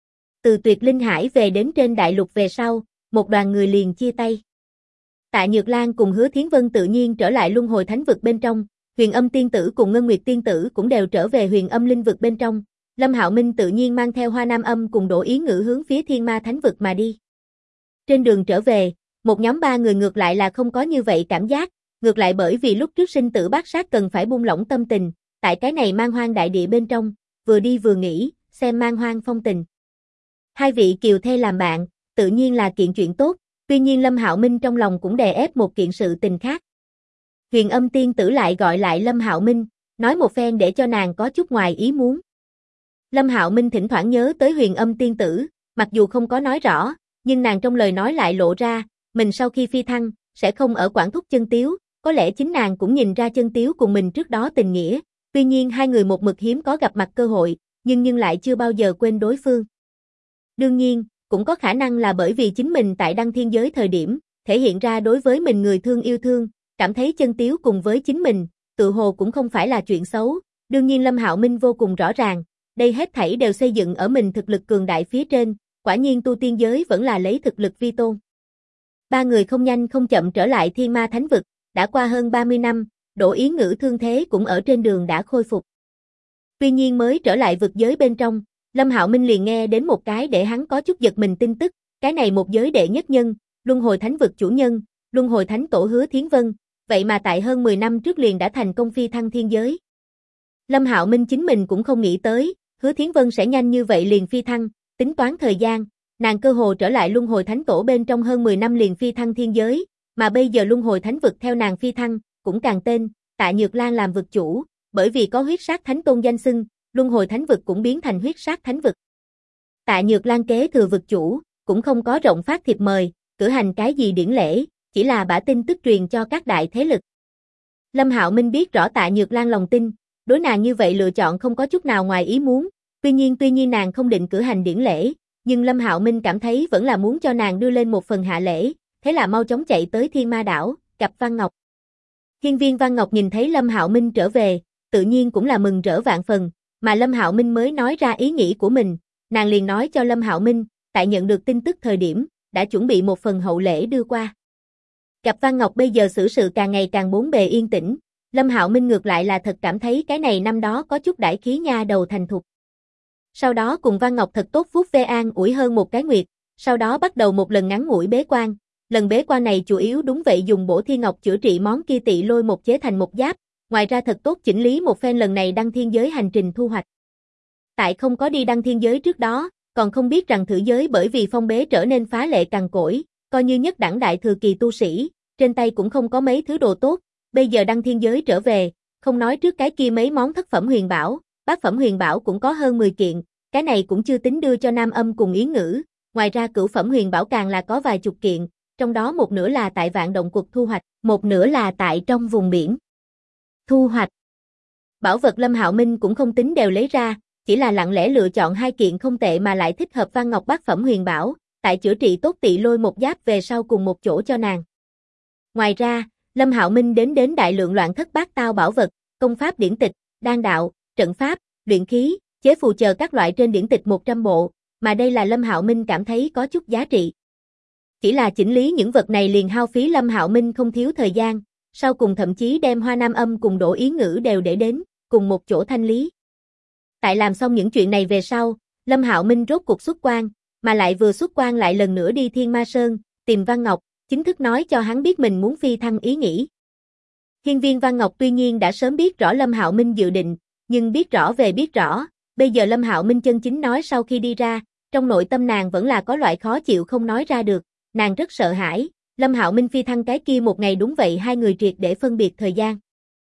Speaker 1: Từ Tuyệt Linh Hải về đến trên đại lục về sau, một đoàn người liền chia tay. Tạ Nhược Lan cùng Hứa Thiến Vân tự nhiên trở lại Luân Hồi Thánh vực bên trong, Huyền Âm tiên tử cùng Ngân Nguyệt tiên tử cũng đều trở về Huyền Âm linh vực bên trong, Lâm Hạo Minh tự nhiên mang theo Hoa Nam Âm cùng Đỗ Yến Ngữ hướng phía Thiên Ma Thánh vực mà đi. Trên đường trở về, một nhóm 3 người ngược lại là không có như vậy cảm giác, ngược lại bởi vì lúc trước sinh tử bát sát cần phải buông lỏng tâm tình, tại cái này man hoang đại địa bên trong, vừa đi vừa nghỉ, xem man hoang phong tình. Hai vị kiều thê làm bạn, tự nhiên là kiện chuyện tốt, tuy nhiên Lâm Hạo Minh trong lòng cũng đè ép một kiện sự tình khác. Huyền Âm tiên tử lại gọi lại Lâm Hạo Minh, nói một phen để cho nàng có chút ngoài ý muốn. Lâm Hạo Minh thỉnh thoảng nhớ tới Huyền Âm tiên tử, mặc dù không có nói rõ, nhưng nàng trong lời nói lại lộ ra, mình sau khi phi thăng, sẽ không ở quản thúc Chân Tiếu, có lẽ chính nàng cũng nhìn ra Chân Tiếu cùng mình trước đó tình nghĩa, tuy nhiên hai người một mực hiếm có gặp mặt cơ hội, nhưng lại chưa bao giờ quên đối phương. Đương nhiên, cũng có khả năng là bởi vì chính mình tại Đăng Thiên Giới thời điểm, thể hiện ra đối với mình người thương yêu thương, cảm thấy Chân Tiếu cùng với chính mình, tự hồ cũng không phải là chuyện xấu, đương nhiên Lâm Hạo Minh vô cùng rõ ràng, đây hết thảy đều xây dựng ở mình thực lực cường đại phía trên, quả nhiên tu tiên giới vẫn là lấy thực lực vi tôn. Ba người không nhanh không chậm trở lại Thiên Ma Thánh vực, đã qua hơn 30 năm, Đỗ Yến Ngữ thương thế cũng ở trên đường đã khôi phục. Tuy nhiên mới trở lại vực giới bên trong, Lâm Hạo Minh liền nghe đến một cái để hắn có chút giật mình tin tức, cái này một giới đệ nhất nhân, Luân Hồi Thánh vực chủ nhân, Luân Hồi Thánh tổ Hứa Thiến Vân, vậy mà tại hơn 10 năm trước liền đã thành công phi thăng thiên giới. Lâm Hạo Minh chính mình cũng không nghĩ tới, Hứa Thiến Vân sẽ nhanh như vậy liền phi thăng, tính toán thời gian, nàng cơ hồ trở lại Luân Hồi Thánh tổ bên trong hơn 10 năm liền phi thăng thiên giới, mà bây giờ Luân Hồi Thánh vực theo nàng phi thăng, cũng càng tên, Tạ Nhược Lan làm vực chủ, bởi vì có huyết sát thánh tôn danh xưng, Luân Hồi Thánh vực cũng biến thành huyết sát thánh vực. Tạ Nhược Lan kế thừa vực chủ, cũng không có rộng phát thiệp mời, cử hành cái gì điển lễ, chỉ là bả tin tức truyền cho các đại thế lực. Lâm Hạo Minh biết rõ Tạ Nhược Lan lòng tin, đối nàng như vậy lựa chọn không có chút nào ngoài ý muốn, tuy nhiên nàng không định cử hành điển lễ, nhưng Lâm Hạo Minh cảm thấy vẫn là muốn cho nàng đưa lên một phần hạ lễ, thế là mau chóng chạy tới Thiên Ma đảo, gặp Văn Ngọc. Hiên viên Văn Ngọc nhìn thấy Lâm Hạo Minh trở về, tự nhiên cũng là mừng rỡ vạn phần, mà Lâm Hạo Minh mới nói ra ý nghĩ của mình, nàng liền nói cho Lâm Hạo Minh, tại nhận được tin tức thời điểm, đã chuẩn bị một phần hậu lễ đưa qua. Gặp Văn Ngọc bây giờ xử sự càng ngày càng bốn bề yên tĩnh, Lâm Hạo Minh ngược lại là thật cảm thấy cái này năm đó có chút đãi khí nha đầu thành thục. Sau đó cùng Văn Ngọc thật tốt vuốt ve an ủi hơn một cái nguyệt, sau đó bắt đầu một lần ngắn ngủi bế quan. Lần bế quan này chủ yếu đúng vậy dùng bổ thiên ngọc chữa trị món kia tị lôi một chế thành một giáp, ngoài ra thật tốt chỉnh lý một phen lần này Đăng Thiên Giới hành trình thu hoạch. Tại không có đi đăng thiên giới trước đó, còn không biết rằng thử giới bởi vì phong bế trở nên phá lệ cằn cỗi, coi như nhất đẳng đại thừa kỳ tu sĩ, trên tay cũng không có mấy thứ đồ tốt, bây giờ đăng thiên giới trở về, không nói trước cái kia mấy món thất phẩm huyền bảo, bát phẩm huyền bảo cũng có hơn 10 kiện, cái này cũng chưa tính đưa cho Nam Âm cùng Yến Ngữ, ngoài ra cửu phẩm huyền bảo càng là có vài chục kiện, trong đó một nửa là tại Vạn Động Quật thu hoạch, một nửa là tại trong vùng biển thu hoạch. Bảo vật Lâm Hạo Minh cũng không tính đều lấy ra, chỉ là lặng lẽ lựa chọn 2 kiện không tệ mà lại thích hợp Văn Ngọc bát phẩm huyền bảo, tại chữa trị tốt Tị Lôi một giáp về sau cùng một chỗ cho nàng. Ngoài ra, Lâm Hạo Minh đến đại lượng loạn thất bát tao bảo vật, công pháp điển tịch, đan đạo, trận pháp, luyện khí, chế phù chờ các loại trên điển tịch 100 bộ, mà đây là Lâm Hạo Minh cảm thấy có chút giá trị. Chỉ là chỉnh lý những vật này liền hao phí Lâm Hạo Minh không thiếu thời gian, sau cùng thậm chí đem Hoa Nam Âm cùng Đỗ Yến Ngữ đều để đến, cùng một chỗ thanh lý. Tại làm xong những chuyện này về sau, Lâm Hạo Minh rốt cuộc xuất quan, mà lại vừa xuất quan lại lần nữa đi Thiên Ma Sơn, tìm Văn Ngọc, chính thức nói cho hắn biết mình muốn phi thăng ý nghĩ. Hiên viên Văn Ngọc tuy nhiên đã sớm biết rõ Lâm Hạo Minh dự định, nhưng biết rõ về biết rõ, bây giờ Lâm Hạo Minh chân chính nói sau khi đi ra, trong nội tâm nàng vẫn là có loại khó chịu không nói ra được, nàng rất sợ hãi, Lâm Hạo Minh phi thăng cái kia một ngày đúng vậy hai người triệt để phân biệt thời gian.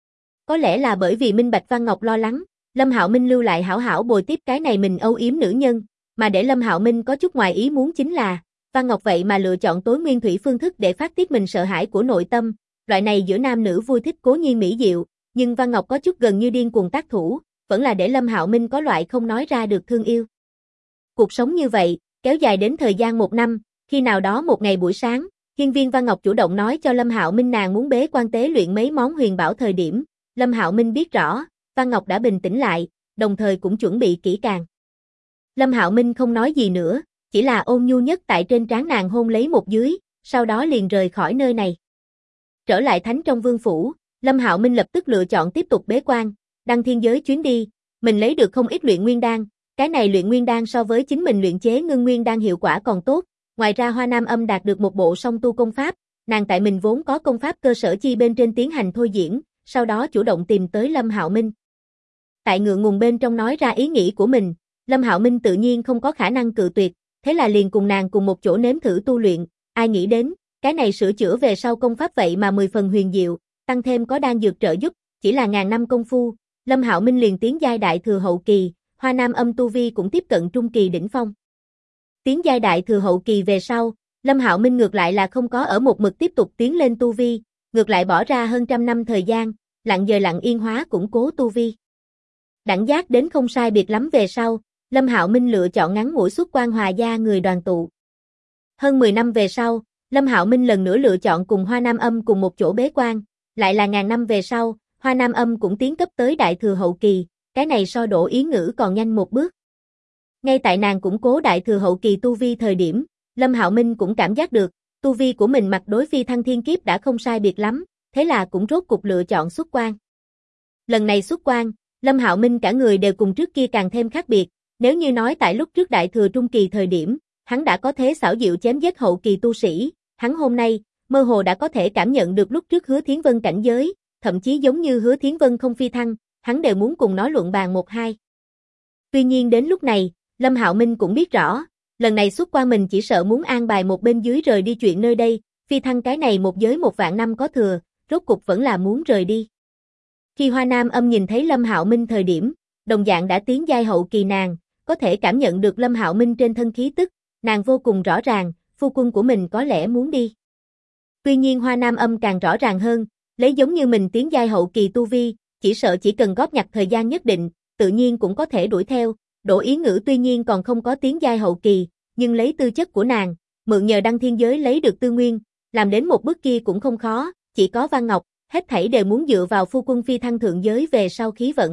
Speaker 1: Có lẽ là bởi vì minh bạch Văn Ngọc lo lắng, Lâm Hạo Minh lưu lại hảo hảo bồi tiếp cái này mình âu yếm nữ nhân, mà để Lâm Hạo Minh có chút ngoài ý muốn chính là, Văn Ngọc vậy mà lựa chọn tối nguyên thủy phương thức để phát tiết mình sợ hãi của nội tâm, loại này giữa nam nữ vui thích cố nhiên mỹ diệu, nhưng Văn Ngọc có chút gần như điên cuồng tác thủ, vẫn là để Lâm Hạo Minh có loại không nói ra được thương yêu. Cuộc sống như vậy, kéo dài đến thời gian 1 năm, khi nào đó một ngày buổi sáng, hiên viên Văn Ngọc chủ động nói cho Lâm Hạo Minh nàng muốn bế quan tế luyện mấy món huyền bảo thời điểm, Lâm Hạo Minh biết rõ, Văn Ngọc đã bình tĩnh lại, đồng thời cũng chuẩn bị kỹ càng. Lâm Hạo Minh không nói gì nữa, chỉ là ôn nhu nhất tại trên trán nàng hôn lấy một dưới, sau đó liền rời khỏi nơi này. Trở lại Thánh trong vương phủ, Lâm Hạo Minh lập tức lựa chọn tiếp tục bế quan, đăng thiên giới chuyến đi, mình lấy được không ít luyện nguyên đan, cái này luyện nguyên đan so với chính mình luyện chế ngưng nguyên đan hiệu quả còn tốt, ngoài ra Hoa Nam Âm đạt được một bộ song tu công pháp, nàng tại mình vốn có công pháp cơ sở chi bên trên tiến hành thôi diễn, sau đó chủ động tìm tới Lâm Hạo Minh. Tại ngượng ngùng bên trong nói ra ý nghĩ của mình, Lâm Hạo Minh tự nhiên không có khả năng cự tuyệt, thế là liền cùng nàng cùng một chỗ nếm thử tu luyện, ai nghĩ đến, cái này sửa chữa về sau công pháp vậy mà 10 phần huyền diệu, tăng thêm có đan dược trợ giúp, chỉ là ngàn năm công phu, Lâm Hạo Minh liền tiến giai đại thừa hậu kỳ, Hoa Nam Âm tu vi cũng tiếp cận trung kỳ đỉnh phong. Tiến giai đại thừa hậu kỳ về sau, Lâm Hạo Minh ngược lại là không có ở một mực tiếp tục tiến lên tu vi, ngược lại bỏ ra hơn trăm năm thời gian, lặng giờ lặng yên hóa củng cố tu vi. Đẳng giác đến không sai biệt lắm về sau, Lâm Hạo Minh lựa chọn ngắn ngủi xuất quan hòa gia người đoàn tụ. Hơn 10 năm về sau, Lâm Hạo Minh lần nữa lựa chọn cùng Hoa Nam Âm cùng một chỗ bế quan, lại là ngàn năm về sau, Hoa Nam Âm cũng tiến cấp tới đại thừa hậu kỳ, cái này so Đỗ Yến Ngữ còn nhanh một bước. Ngay tại nàng củng cố đại thừa hậu kỳ tu vi thời điểm, Lâm Hạo Minh cũng cảm giác được, tu vi của mình mặt đối phi thăng thiên kiếp đã không sai biệt lắm, thế là cũng rốt cục lựa chọn xuất quan. Lần này xuất quan, Lâm Hạo Minh cả người đều cùng trước kia càng thêm khác biệt, nếu như nói tại lúc trước đại thừa trung kỳ thời điểm, hắn đã có thế xảo diệu chém giết hậu kỳ tu sĩ, hắn hôm nay, mơ hồ đã có thể cảm nhận được lúc trước Hứa Thiến Vân cảnh giới, thậm chí giống như Hứa Thiến Vân không phi thăng, hắn đều muốn cùng nó luận bàn một hai. Tuy nhiên đến lúc này, Lâm Hạo Minh cũng biết rõ, lần này xuất quan mình chỉ sợ muốn an bài một bên dưới rời đi chuyện nơi đây, phi thăng cái này một giới 1 vạn năm có thừa, rốt cục vẫn là muốn rời đi. Khi Hoa Nam Âm nhìn thấy Lâm Hạo Minh thời điểm, đồng dạng đã tiến giai hậu kỳ nàng, có thể cảm nhận được Lâm Hạo Minh trên thân khí tức, nàng vô cùng rõ ràng, phu quân của mình có lẽ muốn đi. Tuy nhiên Hoa Nam Âm càng rõ ràng hơn, lấy giống như mình tiến giai hậu kỳ tu vi, chỉ sợ chỉ cần góp nhặt thời gian nhất định, tự nhiên cũng có thể đuổi theo. Đỗ Yến Ngữ tuy nhiên còn không có tiến giai hậu kỳ, nhưng lấy tư chất của nàng, mượn nhờ đăng thiên giới lấy được tư nguyên, làm đến một bước kia cũng không khó, chỉ có Văn Ngọc, hết thảy đều muốn dựa vào phu quân phi thăng thượng giới về sau khí vận.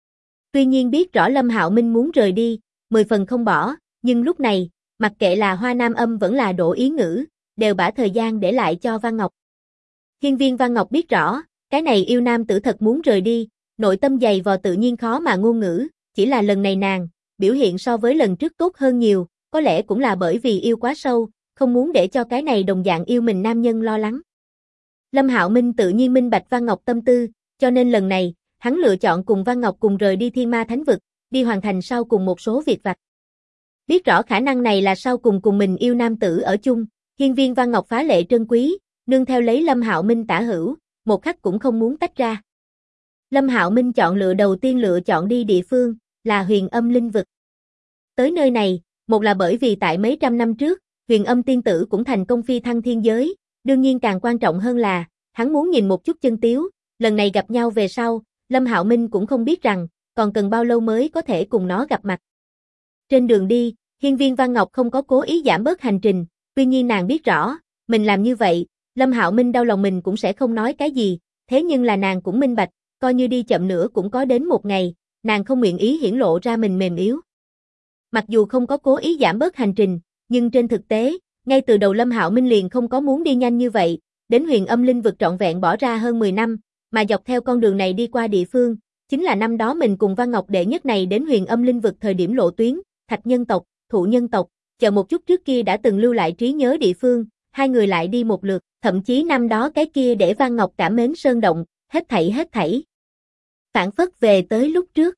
Speaker 1: Tuy nhiên biết rõ Lâm Hạo Minh muốn rời đi, 10 phần không bỏ, nhưng lúc này, mặc kệ là Hoa Nam Âm vẫn là Đỗ Yến Ngữ, đều bả thời gian để lại cho Văn Ngọc. Hiên viên Văn Ngọc biết rõ, cái này yêu nam tử thật muốn rời đi, nội tâm dày vò tự nhiên khó mà ngôn ngữ, chỉ là lần này nàng, biểu hiện so với lần trước tốt hơn nhiều, có lẽ cũng là bởi vì yêu quá sâu, không muốn để cho cái này đồng dạng yêu mình nam nhân lo lắng. Lâm Hạo Minh tự nhiên minh bạch Văn Ngọc tâm tư, cho nên lần này, hắn lựa chọn cùng Văn Ngọc cùng rời đi Thiên Ma Thánh Vực, đi hoàn thành sau cùng một số việc vặt. Biết rõ khả năng này là sau cùng mình yêu nam tử ở chung, hiên viên Văn Ngọc phá lệ trân quý, nương theo lấy Lâm Hạo Minh tả hữu, một khắc cũng không muốn tách ra. Lâm Hạo Minh đầu tiên lựa chọn đi địa phương, là Huyền Âm Linh Vực. Tới nơi này, một là bởi vì tại mấy trăm năm trước, Huyền Âm tiên tử cũng thành công phi thăng thiên giới, đương nhiên càng quan trọng hơn là, hắn muốn nhìn một chút Chân Tiếu, lần này gặp nhau về sau, Lâm Hạo Minh cũng không biết rằng, còn cần bao lâu mới có thể cùng nó gặp mặt. Trên đường đi, hiên viên Văn Ngọc không có cố ý giảm bớt hành trình, tuy nhiên nàng biết rõ, mình làm như vậy, Lâm Hạo Minh đau lòng mình cũng sẽ không nói cái gì, thế nhưng là nàng cũng minh bạch, coi như đi chậm nữa cũng có đến một ngày, nàng không nguyện ý hiển lộ ra mình mềm yếu. Mặc dù không có cố ý giảm bớt hành trình, nhưng trên thực tế, ngay từ đầu Lâm Hạo Minh liền không có muốn đi nhanh như vậy, đến Huyền Âm Linh Vực trọn vẹn bỏ ra hơn 10 năm, mà dọc theo con đường này đi qua địa phương, chính là năm đó mình cùng Văn Ngọc đệ nhất này đến Huyền Âm Linh Vực thời điểm lộ tuyến, Thạch nhân tộc, Thụ nhân tộc, chờ một chút trước kia đã từng lưu lại trí nhớ địa phương, hai người lại đi một lượt, thậm chí năm đó cái kia để Văn Ngọc cảm mến sơn động, hết thảy. Phản phất về tới lúc trước.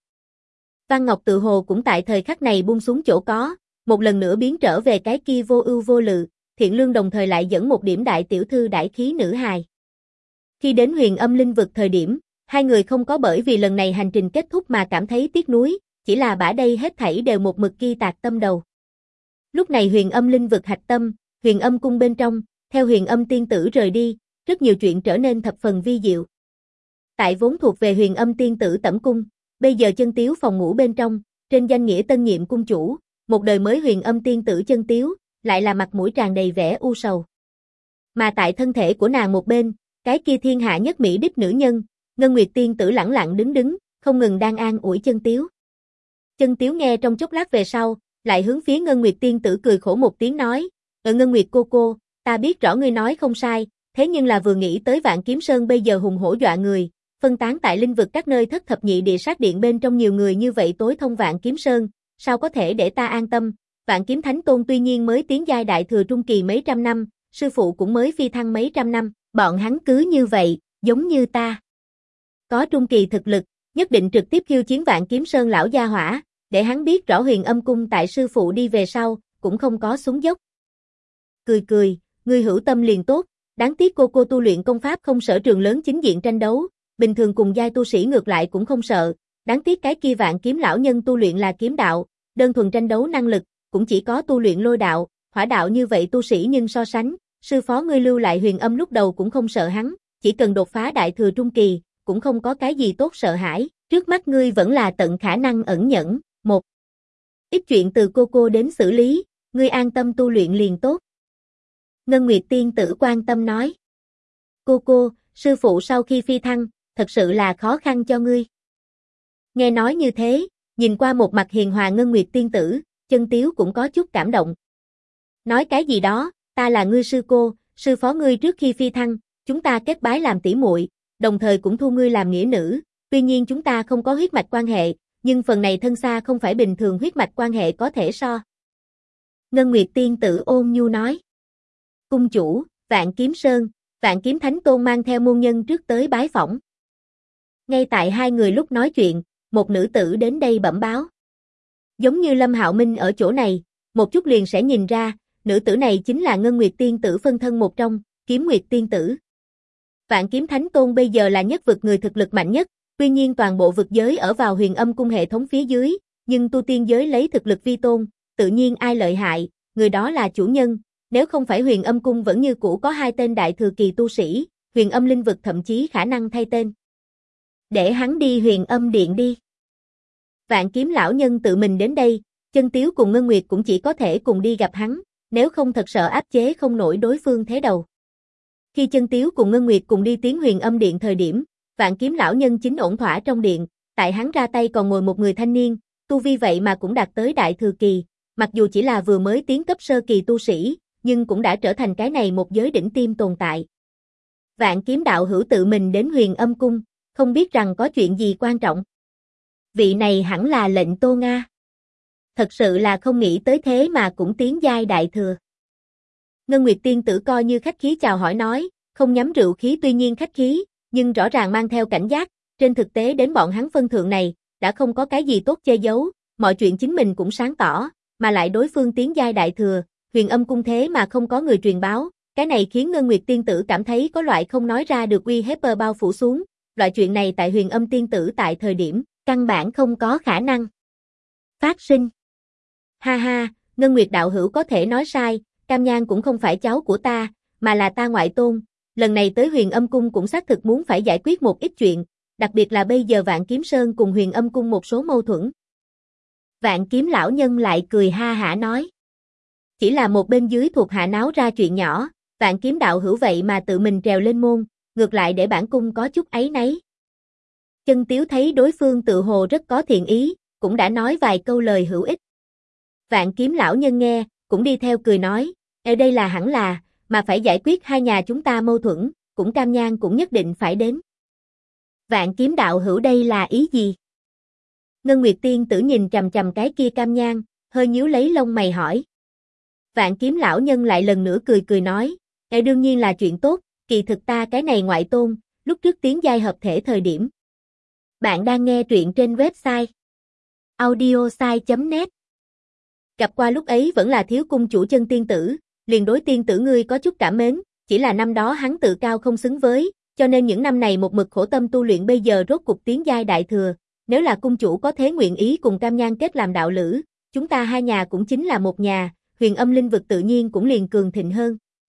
Speaker 1: Văn Ngọc tự hồ cũng tại thời khắc này buông xuống chỗ có, một lần nữa biến trở về cái kia vô ưu vô lự, thiện lương đồng thời lại dẫn một điểm đại tiểu thư đại khí nữ hài. Khi đến Huyền Âm Linh Vực thời điểm, hai người không có bởi vì lần này hành trình kết thúc mà cảm thấy tiếc nuối, chỉ là bả đây hết thảy đều một mực ghi tạc tâm đầu. Lúc này Huyền Âm Linh Vực hạch tâm, Huyền Âm cung bên trong, theo Huyền Âm tiên tử rời đi, rất nhiều chuyện trở nên thập phần vi diệu. Tại vốn thuộc về Huyền Âm tiên tử tẩm cung, bây giờ Chân Tiếu phòng ngủ bên trong, trên danh nghĩa tân nhiệm cung chủ, một đời mới Huyền Âm tiên tử Chân Tiếu, lại là mặt mũi tràn đầy vẻ u sầu. Mà tại thân thể của nàng một bên, cái kia thiên hạ nhất mỹ đích nữ nhân, Ngân Nguyệt tiên tử lẳng lặng đứng, không ngừng đang an ủi Chân Tiếu. Chân Tiếu nghe trong chốc lát về sau, lại hướng phía Ngân Nguyệt tiên tử cười khổ một tiếng nói, Ngân Nguyệt cô, ta biết rõ ngươi nói không sai, thế nhưng là vừa nghĩ tới Vạn Kiếm Sơn bây giờ hùng hổ dọa người, phân tán tại linh vực các nơi thất thập nhị địa sát điện bên trong nhiều người như vậy tối thông Vạn Kiếm Sơn, sao có thể để ta an tâm, Vạn Kiếm Thánh Tôn tuy nhiên mới tiến giai đại thừa trung kỳ mấy trăm năm, sư phụ cũng mới phi thăng mấy trăm năm, bọn hắn cứ như vậy, giống như ta. Có trung kỳ thực lực, nhất định trực tiếp khiêu chiến Vạn Kiếm Sơn lão gia hỏa, để hắn biết rõ Huyền Âm cung tại sư phụ đi về sau, cũng không có xuống dốc. Cười, ngươi hữu tâm liền tốt, đáng tiếc cô tu luyện công pháp không sở trường lớn chính diện tranh đấu, bình thường cùng giai tu sĩ ngược lại cũng không sợ, đáng tiếc cái kia Vạn Kiếm lão nhân tu luyện là kiếm đạo, đơn thuần tranh đấu năng lực, cũng chỉ có tu luyện lôi đạo, hỏa đạo như vậy tu sĩ nhưng so sánh, sư phó ngươi lưu lại Huyền Âm lúc đầu cũng không sợ hắn, chỉ cần đột phá đại thừa trung kỳ, cũng không có cái gì tốt sợ hãi, trước mắt ngươi vẫn là tận khả năng ẩn nhẫn, một ít chuyện từ cô đến xử lý, ngươi an tâm tu luyện liền tốt. Ngân Nguyệt tiên tử quan tâm nói. Cô, sư phụ sau khi phi thăng, thật sự là khó khăn cho ngươi. Nghe nói như thế, nhìn qua một mặt hiền hòa Ngân Nguyệt tiên tử, Chân Tiếu cũng có chút cảm động. Nói cái gì đó, ta là ngươi sư cô, sư phó ngươi trước khi phi thăng, chúng ta kết bái làm tỷ muội, đồng thời cũng thu ngươi làm nghĩa nữ, tuy nhiên chúng ta không có huyết mạch quan hệ, nhưng phần này thân xa không phải bình thường huyết mạch quan hệ có thể so. Ngân Nguyệt tiên tử ôn nhu nói. Cung chủ, Vạn Kiếm Sơn, Vạn Kiếm Thánh Tôn mang theo môn nhân trước tới bái phỏng. Ngay tại hai người lúc nói chuyện, một nữ tử đến đây bẩm báo. Giống như Lâm Hạo Minh ở chỗ này, một chút liền sẽ nhìn ra, nữ tử này chính là Ngân Nguyệt tiên tử phân thân một trong, Kiếm Nguyệt tiên tử. Vạn Kiếm Thánh Tôn bây giờ là nhất vực người thực lực mạnh nhất, tuy nhiên toàn bộ vực giới ở vào Huyền Âm cung hệ thống phía dưới, nhưng tu tiên giới lấy thực lực vi tôn, tự nhiên ai lợi hại, người đó là chủ nhân, nếu không phải Huyền Âm cung vẫn như cũ có hai tên đại thừa kỳ tu sĩ, Huyền Âm linh vực thậm chí khả năng thay tên. Để hắn đi Huyền Âm điện đi. Vạn Kiếm lão nhân tự mình đến đây, Chân Tiếu cùng Ngân Nguyệt cũng chỉ có thể cùng đi gặp hắn, nếu không thật sợ áp chế không nổi đối phương thế đầu. Khi Chân Tiếu cùng Ngân Nguyệt cùng đi tiến Huyền Âm điện thời điểm, Vạn Kiếm lão nhân chính ổn thỏa trong điện, tại hắn ra tay còn ngồi một người thanh niên, tu vi vậy mà cũng đạt tới đại thừa kỳ, mặc dù chỉ là vừa mới tiến cấp sơ kỳ tu sĩ, nhưng cũng đã trở thành cái này một giới đỉnh tiêm tồn tại. Vạn Kiếm đạo hữu tự mình đến Huyền Âm cung, không biết rằng có chuyện gì quan trọng. Vị này hẳn là lệnh Tô Nga. Thật sự là không nghĩ tới thế mà cũng tiến giai đại thừa. Ngân Nguyệt tiên tử coi như khách khí chào hỏi nói, không nhắm rượu khí tuy nhiên khách khí, nhưng rõ ràng mang theo cảnh giác, trên thực tế đến bọn hắn phân thượng này, đã không có cái gì tốt che giấu, mọi chuyện chính mình cũng sáng tỏ, mà lại đối phương tiến giai đại thừa, Huyền Âm cung thế mà không có người truyền báo, cái này khiến Ngân Nguyệt tiên tử cảm thấy có loại không nói ra được uy hiếp bao phủ xuống, loại chuyện này tại Huyền Âm tiên tử tại thời điểm, căn bản không có khả năng phát sinh. Ha ha, Ngân Nguyệt đạo hữu có thể nói sai, Cam Nhan cũng không phải cháu của ta, mà là ta ngoại tôn, lần này tới Huyền Âm cung cũng xác thực muốn phải giải quyết một ít chuyện, đặc biệt là bây giờ Vạn Kiếm Sơn cùng Huyền Âm cung một số mâu thuẫn. Vạn Kiếm lão nhân lại cười ha hả nói. Chỉ là một bên dưới thuộc hạ náo ra chuyện nhỏ, Vạn Kiếm đạo hữu vậy mà tự mình trèo lên môn, ngược lại để bản cung có chút áy náy. Chân Tiếu thấy đối phương tự hồ rất có thiện ý, cũng đã nói vài câu lời hữu ích. Vạn Kiếm lão nhân nghe, cũng đi theo cười nói, ở đây là hẳn là, mà phải giải quyết hai nhà chúng ta mâu thuẫn, cũng Cam Nhan cũng nhất định phải đến. Vạn Kiếm đạo hữu đây là ý gì? Ngân Nguyệt tiên tử nhìn chằm chằm cái kia Cam Nhan, hơi nhíu lấy lông mày hỏi. Vạn Kiếm lão nhân lại lần nữa cười cười nói, đương nhiên là chuyện tốt, kỳ thực ta cái này ngoại tôn, lúc trước tiến giai hợp thể thời điểm. Bạn đang nghe truyện trên website audiosai.net. Gặp qua lúc ấy vẫn là thiếu cung chủ Chân tiên tử, liền đối tiên tử ngươi có chút cảm mến, chỉ là năm đó hắn tự cao không xứng với, cho nên những năm này một mực khổ tâm tu luyện bây giờ rốt cục tiến giai đại thừa, nếu là cung chủ có thế nguyện ý cùng Cam Nhan kết làm đạo lữ, chúng ta hai nhà cũng chính là một nhà, Huyền Âm linh vực tự nhiên cũng liền cường thịnh hơn.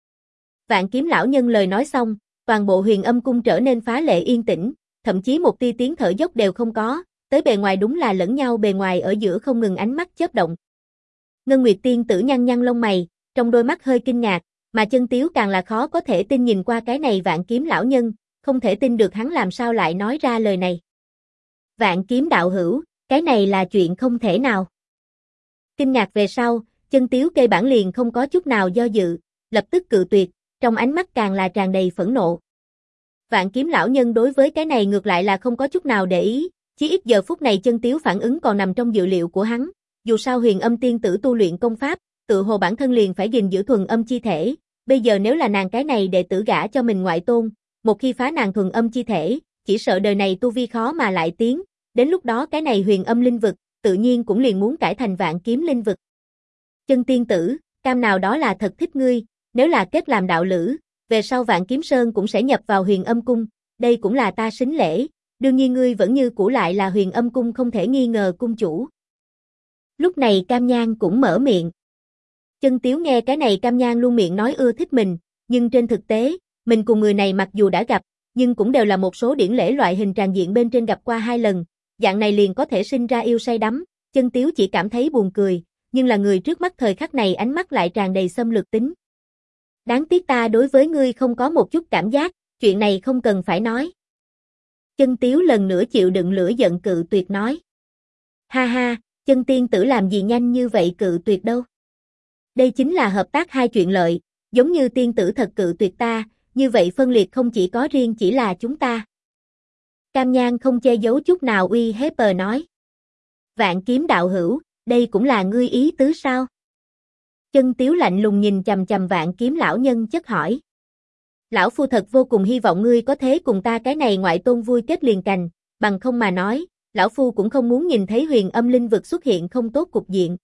Speaker 1: Vạn Kiếm lão nhân lời nói xong, toàn bộ Huyền Âm cung trở nên phá lệ yên tĩnh, thậm chí một tia tiếng thở dốc đều không có, tới bề ngoài đúng là lẫn nhau bề ngoài ở giữa không ngừng ánh mắt chớp động. Ngân Nguyệt tiên tử nhăn nhăn lông mày, trong đôi mắt hơi kinh ngạc, mà Chân Tiếu càng là khó có thể tin nhìn qua cái này Vạn Kiếm lão nhân, không thể tin được hắn làm sao lại nói ra lời này. Vạn Kiếm đạo hữu, cái này là chuyện không thể nào. Kinh ngạc về sau, Chân Tiếu cây bản liền không có chút nào do dự, lập tức cự tuyệt, trong ánh mắt càng là tràn đầy phẫn nộ. Vạn Kiếm lão nhân đối với cái này ngược lại là không có chút nào để ý, chí ít giờ phút này Chân Tiếu phản ứng còn nằm trong dự liệu của hắn, dù sao Huyền Âm tiên tử tu luyện công pháp, tự hồ bản thân liền phải gìn giữ thuần âm chi thể, bây giờ nếu là nàng cái này đệ tử gả cho mình ngoại tôn, một khi phá nàng thuần âm chi thể, chỉ sợ đời này tu vi khó mà lại tiến, đến lúc đó cái này Huyền Âm linh vực, tự nhiên cũng liền muốn cải thành Vạn Kiếm linh vực. Chân tiên tử, Cam nào đó là thật thích ngươi, nếu là kết làm đạo lữ, về sau Vạn Kiếm Sơn cũng sẽ nhập vào Huyền Âm cung, đây cũng là ta sính lễ, đương nhiên ngươi vẫn như cũ lại là Huyền Âm cung không thể nghi ngờ cung chủ. Lúc này Cam Nhan cũng mở miệng. Chân Tiếu nghe cái này Cam Nhan luôn miệng nói ưa thích mình, nhưng trên thực tế, mình cùng người này mặc dù đã gặp, nhưng cũng đều là một số điển lễ loại hình tràng diện bên trên gặp qua 2 lần, dạng này liền có thể sinh ra yêu say đắm, Chân Tiếu chỉ cảm thấy buồn cười, nhưng là người trước mắt thời khắc này ánh mắt lại tràn đầy xâm lược tính. Đáng tiếc ta đối với ngươi không có một chút cảm giác, chuyện này không cần phải nói. Chân Tiếu lần nữa chịu đựng lửa giận cự tuyệt nói. Ha ha, Chân tiên tử làm gì nhanh như vậy cự tuyệt đâu. Đây chính là hợp tác hai chuyện lợi, giống như tiên tử thật cự tuyệt ta, như vậy phân liệt không chỉ có riêng chỉ là chúng ta. Cam Nhan không che giấu chút nào uy hiếp nói. Vạn Kiếm đạo hữu, đây cũng là ngươi ý tứ sao? Chân Tiếu lạnh lùng nhìn chằm chằm Vạn Kiếm lão nhân chất hỏi. Lão phu thật vô cùng hy vọng ngươi có thế cùng ta cái này ngoại tôn vui kết liền cành, bằng không mà nói, lão phu cũng không muốn nhìn thấy Huyền Âm linh vực xuất hiện không tốt cục diện.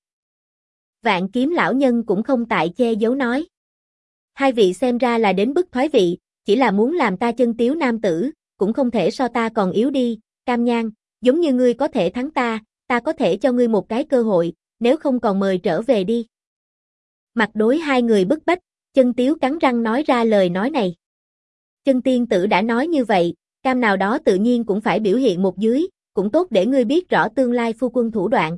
Speaker 1: Vạn Kiếm lão nhân cũng không tại che giấu nói. Hai vị xem ra là đến bức thoái vị, chỉ là muốn làm ta Chân Tiếu nam tử, cũng không thể so ta còn yếu đi, Cam Nhan, giống như ngươi có thể thắng ta có thể cho ngươi một cái cơ hội, nếu không còn mời trở về đi. Mặt đối hai người bức bách, Chân Tiếu cắn răng nói ra lời nói này. Chân tiên tử đã nói như vậy, Cam nào đó tự nhiên cũng phải biểu hiện một dưới, cũng tốt để ngươi biết rõ tương lai phu quân thủ đoạn.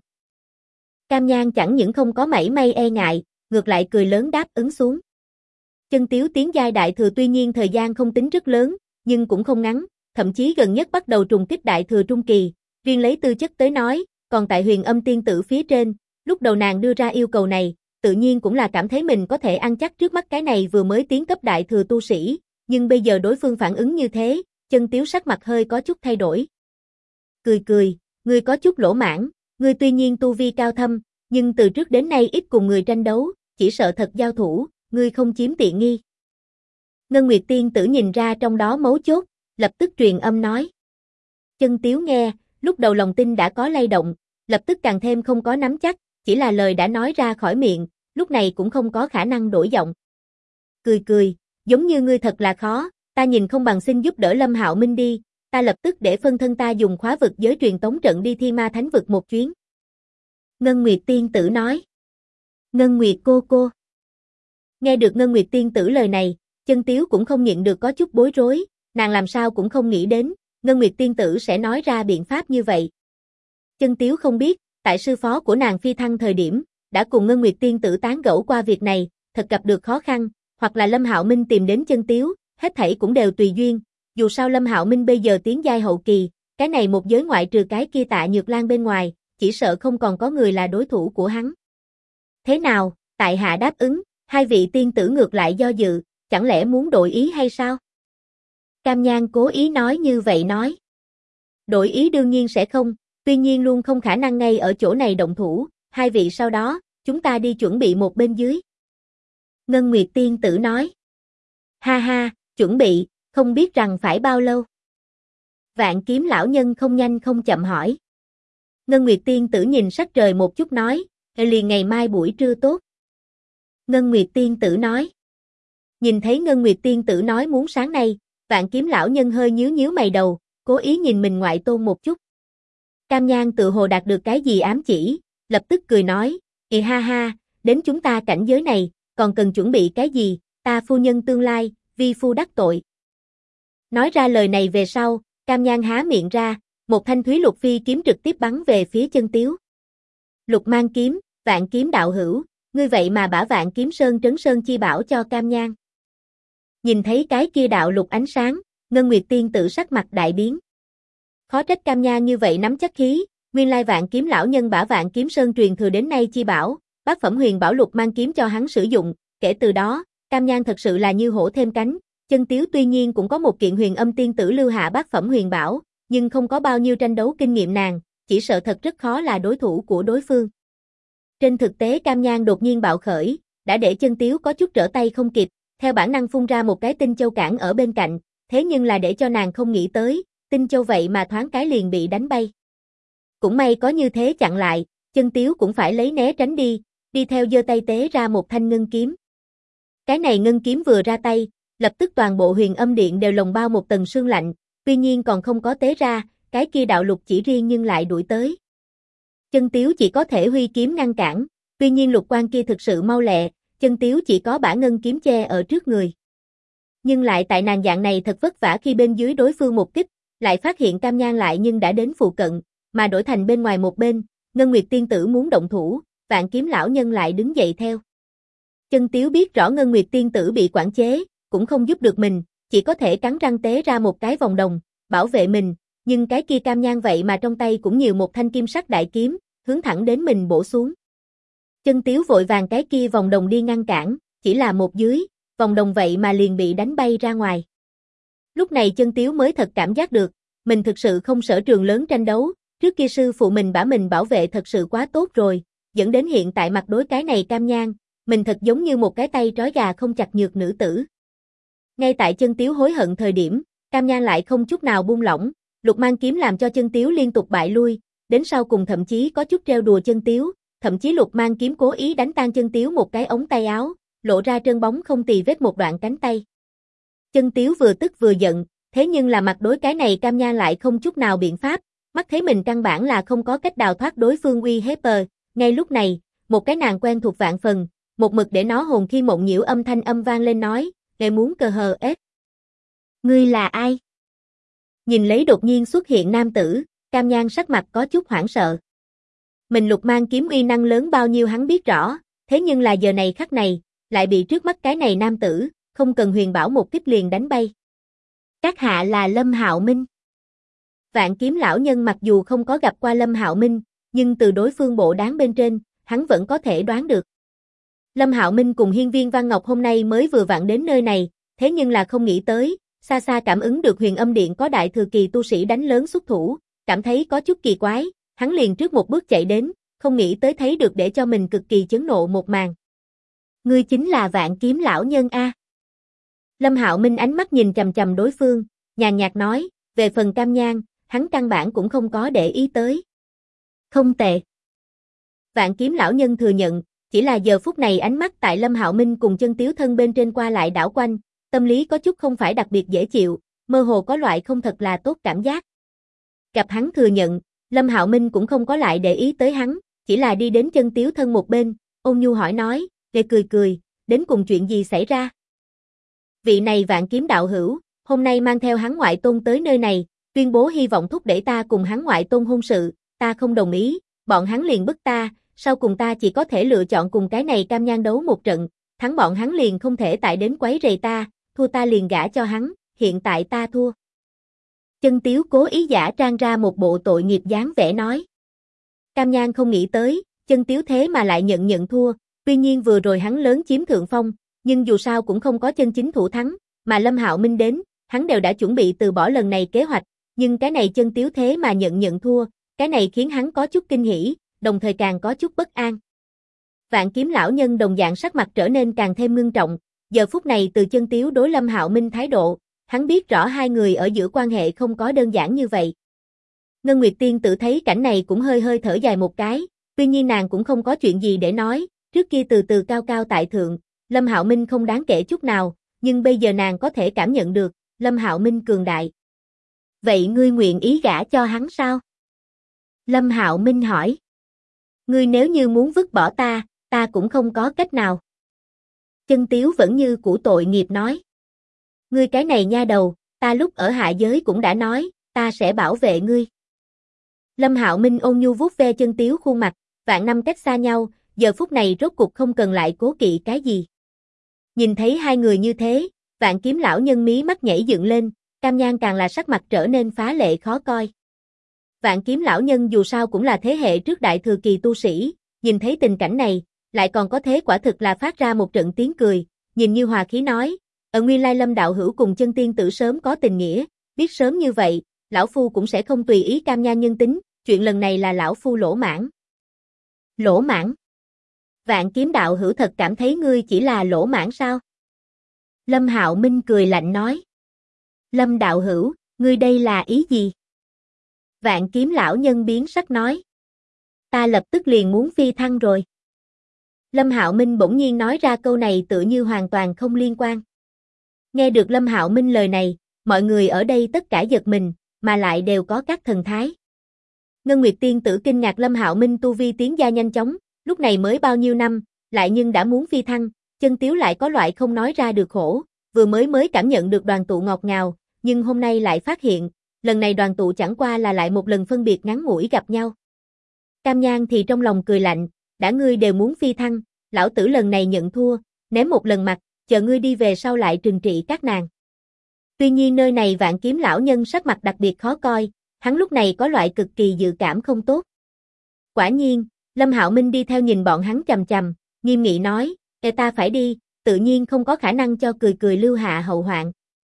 Speaker 1: Cam Nhan chẳng những không có mảy may e ngại, ngược lại cười lớn đáp ứng xuống. Chân Tiếu tiến giai đại thừa tuy nhiên thời gian không tính rất lớn, nhưng cũng không ngắn, thậm chí gần nhất bắt đầu trùng kích đại thừa trung kỳ, riêng lấy tư chất tới nói, còn tại Huyền Âm tiên tử phía trên, lúc đầu nàng đưa ra yêu cầu này, tự nhiên cũng là cảm thấy mình có thể ăn chắc trước mắt cái này vừa mới tiến cấp đại thừa tu sĩ, nhưng bây giờ đối phương phản ứng như thế, Chân Tiếu sắc mặt hơi có chút thay đổi. Cười cười, ngươi có chút lỗ mãn, ngươi tuy nhiên tu vi cao thâm, nhưng từ trước đến nay ít cùng người tranh đấu, chỉ sợ thật giao thủ, ngươi không chiếm tiện nghi. Ngân Nguyệt tiên tử nhìn ra trong đó mấu chốt, lập tức truyền âm nói. Chân Tiếu nghe, lúc đầu lòng tin đã có lay động, lập tức càng thêm không có nắm chắc, chỉ là lời đã nói ra khỏi miệng, lúc này cũng không có khả năng đổi giọng. Cười cười, giống như ngươi thật là khó, ta nhìn không bằng xin giúp đỡ Lâm Hạo Minh đi, ta lập tức để phân thân ta dùng khóa vực giới truyền tống trận đi Thi Ma Thánh vực một chuyến. Ngân Nguyệt tiên tử nói. Ngân Nguyệt cô cô. Nghe được Ngân Nguyệt tiên tử lời này, Chân Tiếu cũng không nhịn được có chút bối rối, nàng làm sao cũng không nghĩ đến, Ngân Nguyệt tiên tử sẽ nói ra biện pháp như vậy. Chân Tiếu không biết, tại sư phó của nàng phi thăng thời điểm, đã cùng Ngân Nguyệt tiên tử tán gẫu qua việc này, thật gặp được khó khăn, hoặc là Lâm Hạo Minh tìm đến Chân Tiếu, hết thảy cũng đều tùy duyên, dù sao Lâm Hạo Minh bây giờ tiến giai hậu kỳ, cái này một giới ngoại trừ cái kia Tạ Nhược Lan bên ngoài, chỉ sợ không còn có người là đối thủ của hắn. Thế nào, tại hạ đáp ứng, hai vị tiên tử ngược lại do dự, chẳng lẽ muốn đổi ý hay sao? Cam Nhan cố ý nói như vậy nói. Đổi ý đương nhiên sẽ không, tuy nhiên luôn không khả năng ngay ở chỗ này động thủ, hai vị sau đó, chúng ta đi chuẩn bị một bên dưới. Ngân Nguyệt tiên tử nói. Ha ha, chuẩn bị, không biết rằng phải bao lâu. Vạn Kiếm lão nhân không nhanh không chậm hỏi. Ngân Nguyệt tiên tử nhìn sắc trời một chút nói, liền ngày mai buổi trưa tốt. Ngân Nguyệt tiên tử nói. Nhìn thấy Ngân Nguyệt tiên tử nói muốn sáng nay, Vạn Kiếm lão nhân hơi nhíu nhíu mày đầu, cố ý nhìn mình ngoại tôn một chút. Cam Nhan tự hồ đạt được cái gì ám chỉ, lập tức cười nói, ha ha, đến chúng ta cảnh giới này, còn cần chuẩn bị cái gì, ta phu nhân tương lai, vi phu đắc tội. Nói ra lời này về sau, Cam Nhan há miệng ra, một thanh thúy lục phi kiếm trực tiếp bắn về phía Chân Tiếu. Lục mang kiếm, Vạn Kiếm đạo hữu, ngươi vậy mà bả Vạn Kiếm Sơn Trấn Sơn chi bảo cho Cam Nhan. Nhìn thấy cái kia đạo lục ánh sáng, Ngân Nguyệt tiên tử sắc mặt đại biến. Khó trách Cam Nhan như vậy nắm chắc khí, nguyên lai Vạn Kiếm lão nhân bả Vạn Kiếm Sơn truyền thừa đến nay chi bảo, bát phẩm huyền bảo lục mang kiếm cho hắn sử dụng, kể từ đó, Cam Nhan thật sự là như hổ thêm cánh. Chân Tiếu tuy nhiên cũng có một kiện Huyền Âm tiên tử lưu hạ bát phẩm huyền bảo, nhưng không có bao nhiêu tranh đấu kinh nghiệm nàng, chỉ sợ thật rất khó là đối thủ của đối phương. Trên thực tế Cam Nhan đột nhiên bạo khởi, đã để Chân Tiếu có chút trở tay không kịp, theo bản năng phun ra một cái tinh châu cản ở bên cạnh, thế nhưng là để cho nàng không nghĩ tới, tinh châu vậy mà thoáng cái liền bị đánh bay. Cũng may có như thế chặn lại, Chân Tiếu cũng phải lấy né tránh đi theo giơ tay tế ra một thanh ngân kiếm. Cái này ngân kiếm vừa ra tay, lập tức toàn bộ Huyền Âm điện đều lồng bao một tầng sương lạnh, tuy nhiên còn không có tế ra, cái kia đạo lục chỉ riêng nhưng lại đuổi tới. Chân Tiếu chỉ có thể huy kiếm ngăn cản, tuy nhiên lục quan kia thực sự mau lẹ, Chân Tiếu chỉ có bả ngân kiếm che ở trước người. Nhưng lại tại nàng dạng này thật vất vả khi bên dưới đối phương một kích, lại phát hiện Cam Nhan lại nhưng đã đến phụ cận, mà đổi thành bên ngoài một bên, Ngân Nguyệt tiên tử muốn động thủ, Vạn Kiếm lão nhân lại đứng dậy theo. Chân Tiếu biết rõ Ngân Nguyệt tiên tử bị quản chế, cũng không giúp được mình, chỉ có thể cắn răng tế ra một cái vòng đồng, bảo vệ mình, nhưng cái kia Cam Nhan vậy mà trong tay cũng nhiều một thanh kim sắc đại kiếm, hướng thẳng đến mình bổ xuống. Chân Tiếu vội vàng cái kia vòng đồng đi ngăn cản, chỉ là một dưới, vòng đồng vậy mà liền bị đánh bay ra ngoài. Lúc này Chân Tiếu mới thật cảm giác được, mình thực sự không sở trường lớn tranh đấu, trước kia sư phụ mình bả mình bảo vệ thật sự quá tốt rồi, dẫn đến hiện tại mặt đối cái này Cam Nhan, mình thật giống như một cái tay trói gà không chặt nhược nữ tử. Ngay tại Chân Tiếu hối hận thời điểm, Cam Nhan lại không chút nào buông lỏng, lục mang kiếm làm cho Chân Tiếu liên tục bại lui, đến sau cùng thậm chí có chút trêu đùa Chân Tiếu, thậm chí lục mang kiếm cố ý đánh tan Chân Tiếu một cái ống tay áo, lộ ra trơn bóng không tì vết một đoạn cánh tay. Chân Tiếu vừa tức vừa giận, thế nhưng là mặt đối cái này Cam Nhan lại không chút nào biện pháp, mắt thấy mình căn bản là không có cách đào thoát đối phương uy hiếp. Ngay lúc này, một cái nàng quen thuộc vạn phần, một mực để nó hồn khi mộng nhiễu âm thanh âm vang lên nói, "Ngài muốn cờ hờ ết. Ngươi là ai?" Nhìn lấy đột nhiên xuất hiện nam tử, Cam Nhan sắc mặt có chút hoảng sợ. Mình lục mang kiếm uy năng lớn bao nhiêu hắn biết rõ, thế nhưng là giờ này khắc này, lại bị trước mắt cái này nam tử, không cần huyền bảo một kích liền đánh bay. Các hạ là Lâm Hạo Minh. Vạn Kiếm lão nhân mặc dù không có gặp qua Lâm Hạo Minh, nhưng từ đối phương bộ dáng bên trên, hắn vẫn có thể đoán được. Lâm Hạo Minh cùng Hiên Viên Văn Ngọc hôm nay mới vừa vặn đến nơi này, thế nhưng là không nghĩ tới, xa xa cảm ứng được Huyền Âm điện có đại thừa kỳ tu sĩ đánh lớn xuất thủ, cảm thấy có chút kỳ quái, hắn liền trước một bước chạy đến, không nghĩ tới thấy được để cho mình cực kỳ chấn nộ một màn. Ngươi chính là Vạn Kiếm lão nhân a? Lâm Hạo Minh ánh mắt nhìn chằm chằm đối phương, nhàn nhạt nói, về phần Cam Nhan, hắn căn bản cũng không có để ý tới. Không tệ. Vạn Kiếm lão nhân thừa nhận, chỉ là giờ phút này ánh mắt tại Lâm Hạo Minh cùng Chân Tiếu thân bên trên qua lại đảo quanh, tâm lý có chút không phải đặc biệt dễ chịu, mơ hồ có loại không thật là tốt cảm giác. Gặp hắn thừa nhận, Lâm Hạo Minh cũng không có lại để ý tới hắn, chỉ là đi đến Chân Tiếu thân một bên, ôn nhu hỏi nói, để cười cười, đến cùng chuyện gì xảy ra? Vị này Vạn Kiếm đạo hữu, hôm nay mang theo hắn ngoại tôn tới nơi này, tuyên bố hy vọng thúc đẩy ta cùng hắn ngoại tôn hôn sự, ta không đồng ý, bọn hắn liền bức ta, sau cùng ta chỉ có thể lựa chọn cùng cái này Cam Nhan đấu một trận, thắng bọn hắn liền không thể tại đến quấy rầy ta, thua ta liền gả cho hắn, hiện tại ta thua. Chân Tiếu cố ý giả trang ra một bộ tội nghiệp dáng vẻ nói. Cam Nhan không nghĩ tới, Chân Tiếu thế mà lại nhận thua, tuy nhiên vừa rồi hắn lớn chiếm thượng phong, nhưng dù sao cũng không có chân chính thủ thắng, mà Lâm Hạo Minh đến, hắn đều đã chuẩn bị từ bỏ lần này kế hoạch, nhưng cái này Chân Tiếu thế mà nhận thua, cái này khiến hắn có chút kinh hỉ, đồng thời càng có chút bất an. Vạn Kiếm lão nhân đồng dạng sắc mặt trở nên càng thêm ngưng trọng, giờ phút này từ Chân Tiếu đối Lâm Hạo Minh thái độ, hắn biết rõ hai người ở giữa quan hệ không có đơn giản như vậy. Ngân Nguyệt Tiên Tử thấy cảnh này cũng hơi thở dài một cái, tuy nhiên nàng cũng không có chuyện gì để nói, trước kia từ từ cao cao tại thượng, Lâm Hạo Minh không đáng kể chút nào, nhưng bây giờ nàng có thể cảm nhận được, Lâm Hạo Minh cường đại. Vậy ngươi nguyện ý gả cho hắn sao? Lâm Hạo Minh hỏi. Ngươi nếu như muốn vứt bỏ ta, ta cũng không có cách nào. Chân Tiếu vẫn như cũ tội nghiệp nói. Ngươi cái này nha đầu, ta lúc ở hạ giới cũng đã nói, ta sẽ bảo vệ ngươi. Lâm Hạo Minh ôn nhu vuốt ve Chân Tiếu khuôn mặt, vạn năm cách xa nhau, giờ phút này rốt cuộc không cần lại cố kỵ cái gì. Nhìn thấy hai người như thế, Vạn Kiếm lão nhân mí mắt nhảy dựng lên, Cam Nhan càng là sắc mặt trở nên phá lệ khó coi. Vạn Kiếm lão nhân dù sao cũng là thế hệ trước đại thừa kỳ tu sĩ, nhìn thấy tình cảnh này, lại còn có thế quả thực là phát ra một trận tiếng cười, nhìn như hòa khí nói, ở nguyên lai Lâm đạo hữu cùng Chân tiên tử sớm có tình nghĩa, biết sớm như vậy, lão phu cũng sẽ không tùy ý Cam Nhan nhân tính, chuyện lần này là lão phu lỗ mãn. Lỗ mãn? Vạn Kiếm đạo hữu thật cảm thấy ngươi chỉ là lỗ mãn sao? Lâm Hạo Minh cười lạnh nói. Lâm đạo hữu, ngươi đây là ý gì? Vạn Kiếm lão nhân biến sắc nói. Ta lập tức liền muốn phi thăng rồi. Lâm Hạo Minh bỗng nhiên nói ra câu này tựa như hoàn toàn không liên quan. Nghe được Lâm Hạo Minh lời này, mọi người ở đây tất cả giật mình, mà lại đều có các thần thái. Ngân Nguyệt Tiên Tử kinh ngạc Lâm Hạo Minh tu vi tiến gia nhanh chóng, lúc này mới bao nhiêu năm, lại nhưng đã muốn phi thăng, Chân Tiếu lại có loại không nói ra được khổ, vừa mới cảm nhận được đoàn tụ ngọt ngào, nhưng hôm nay lại phát hiện, lần này đoàn tụ chẳng qua là lại một lần phân biệt ngắn ngủi gặp nhau. Cam Nhan thì trong lòng cười lạnh, đã ngươi đều muốn phi thăng, lão tử lần này nhận thua, ném một lần mặt, chờ ngươi đi về sau lại trừng trị các nàng. Tuy nhiên nơi này Vạn Kiếm lão nhân sắc mặt đặc biệt khó coi, hắn lúc này có loại cực kỳ dự cảm không tốt. Quả nhiên, Lâm Hạo Minh đi theo nhìn bọn hắn chằm chằm, nghiêm nghị nói, ta phải đi, tự nhiên không có khả năng cho cười lưu hạ hậu hoạn.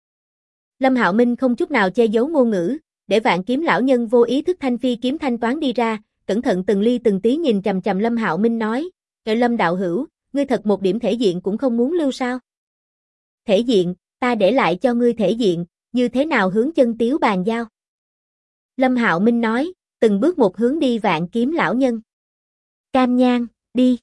Speaker 1: Lâm Hạo Minh không chút nào che giấu ngôn ngữ, để Vạn Kiếm lão nhân vô ý thức thanh phi kiếm thanh toán đi ra, cẩn thận từng ly từng tí nhìn chằm chằm Lâm Hạo Minh nói, Lâm đạo hữu, ngươi thật một điểm thể diện cũng không muốn lưu sao? Thể diện, ta để lại cho ngươi thể diện, như thế nào hướng Chân Tiếu bàn giao? Lâm Hạo Minh nói, từng bước một hướng đi Vạn Kiếm lão nhân. Cam Nhan, đi.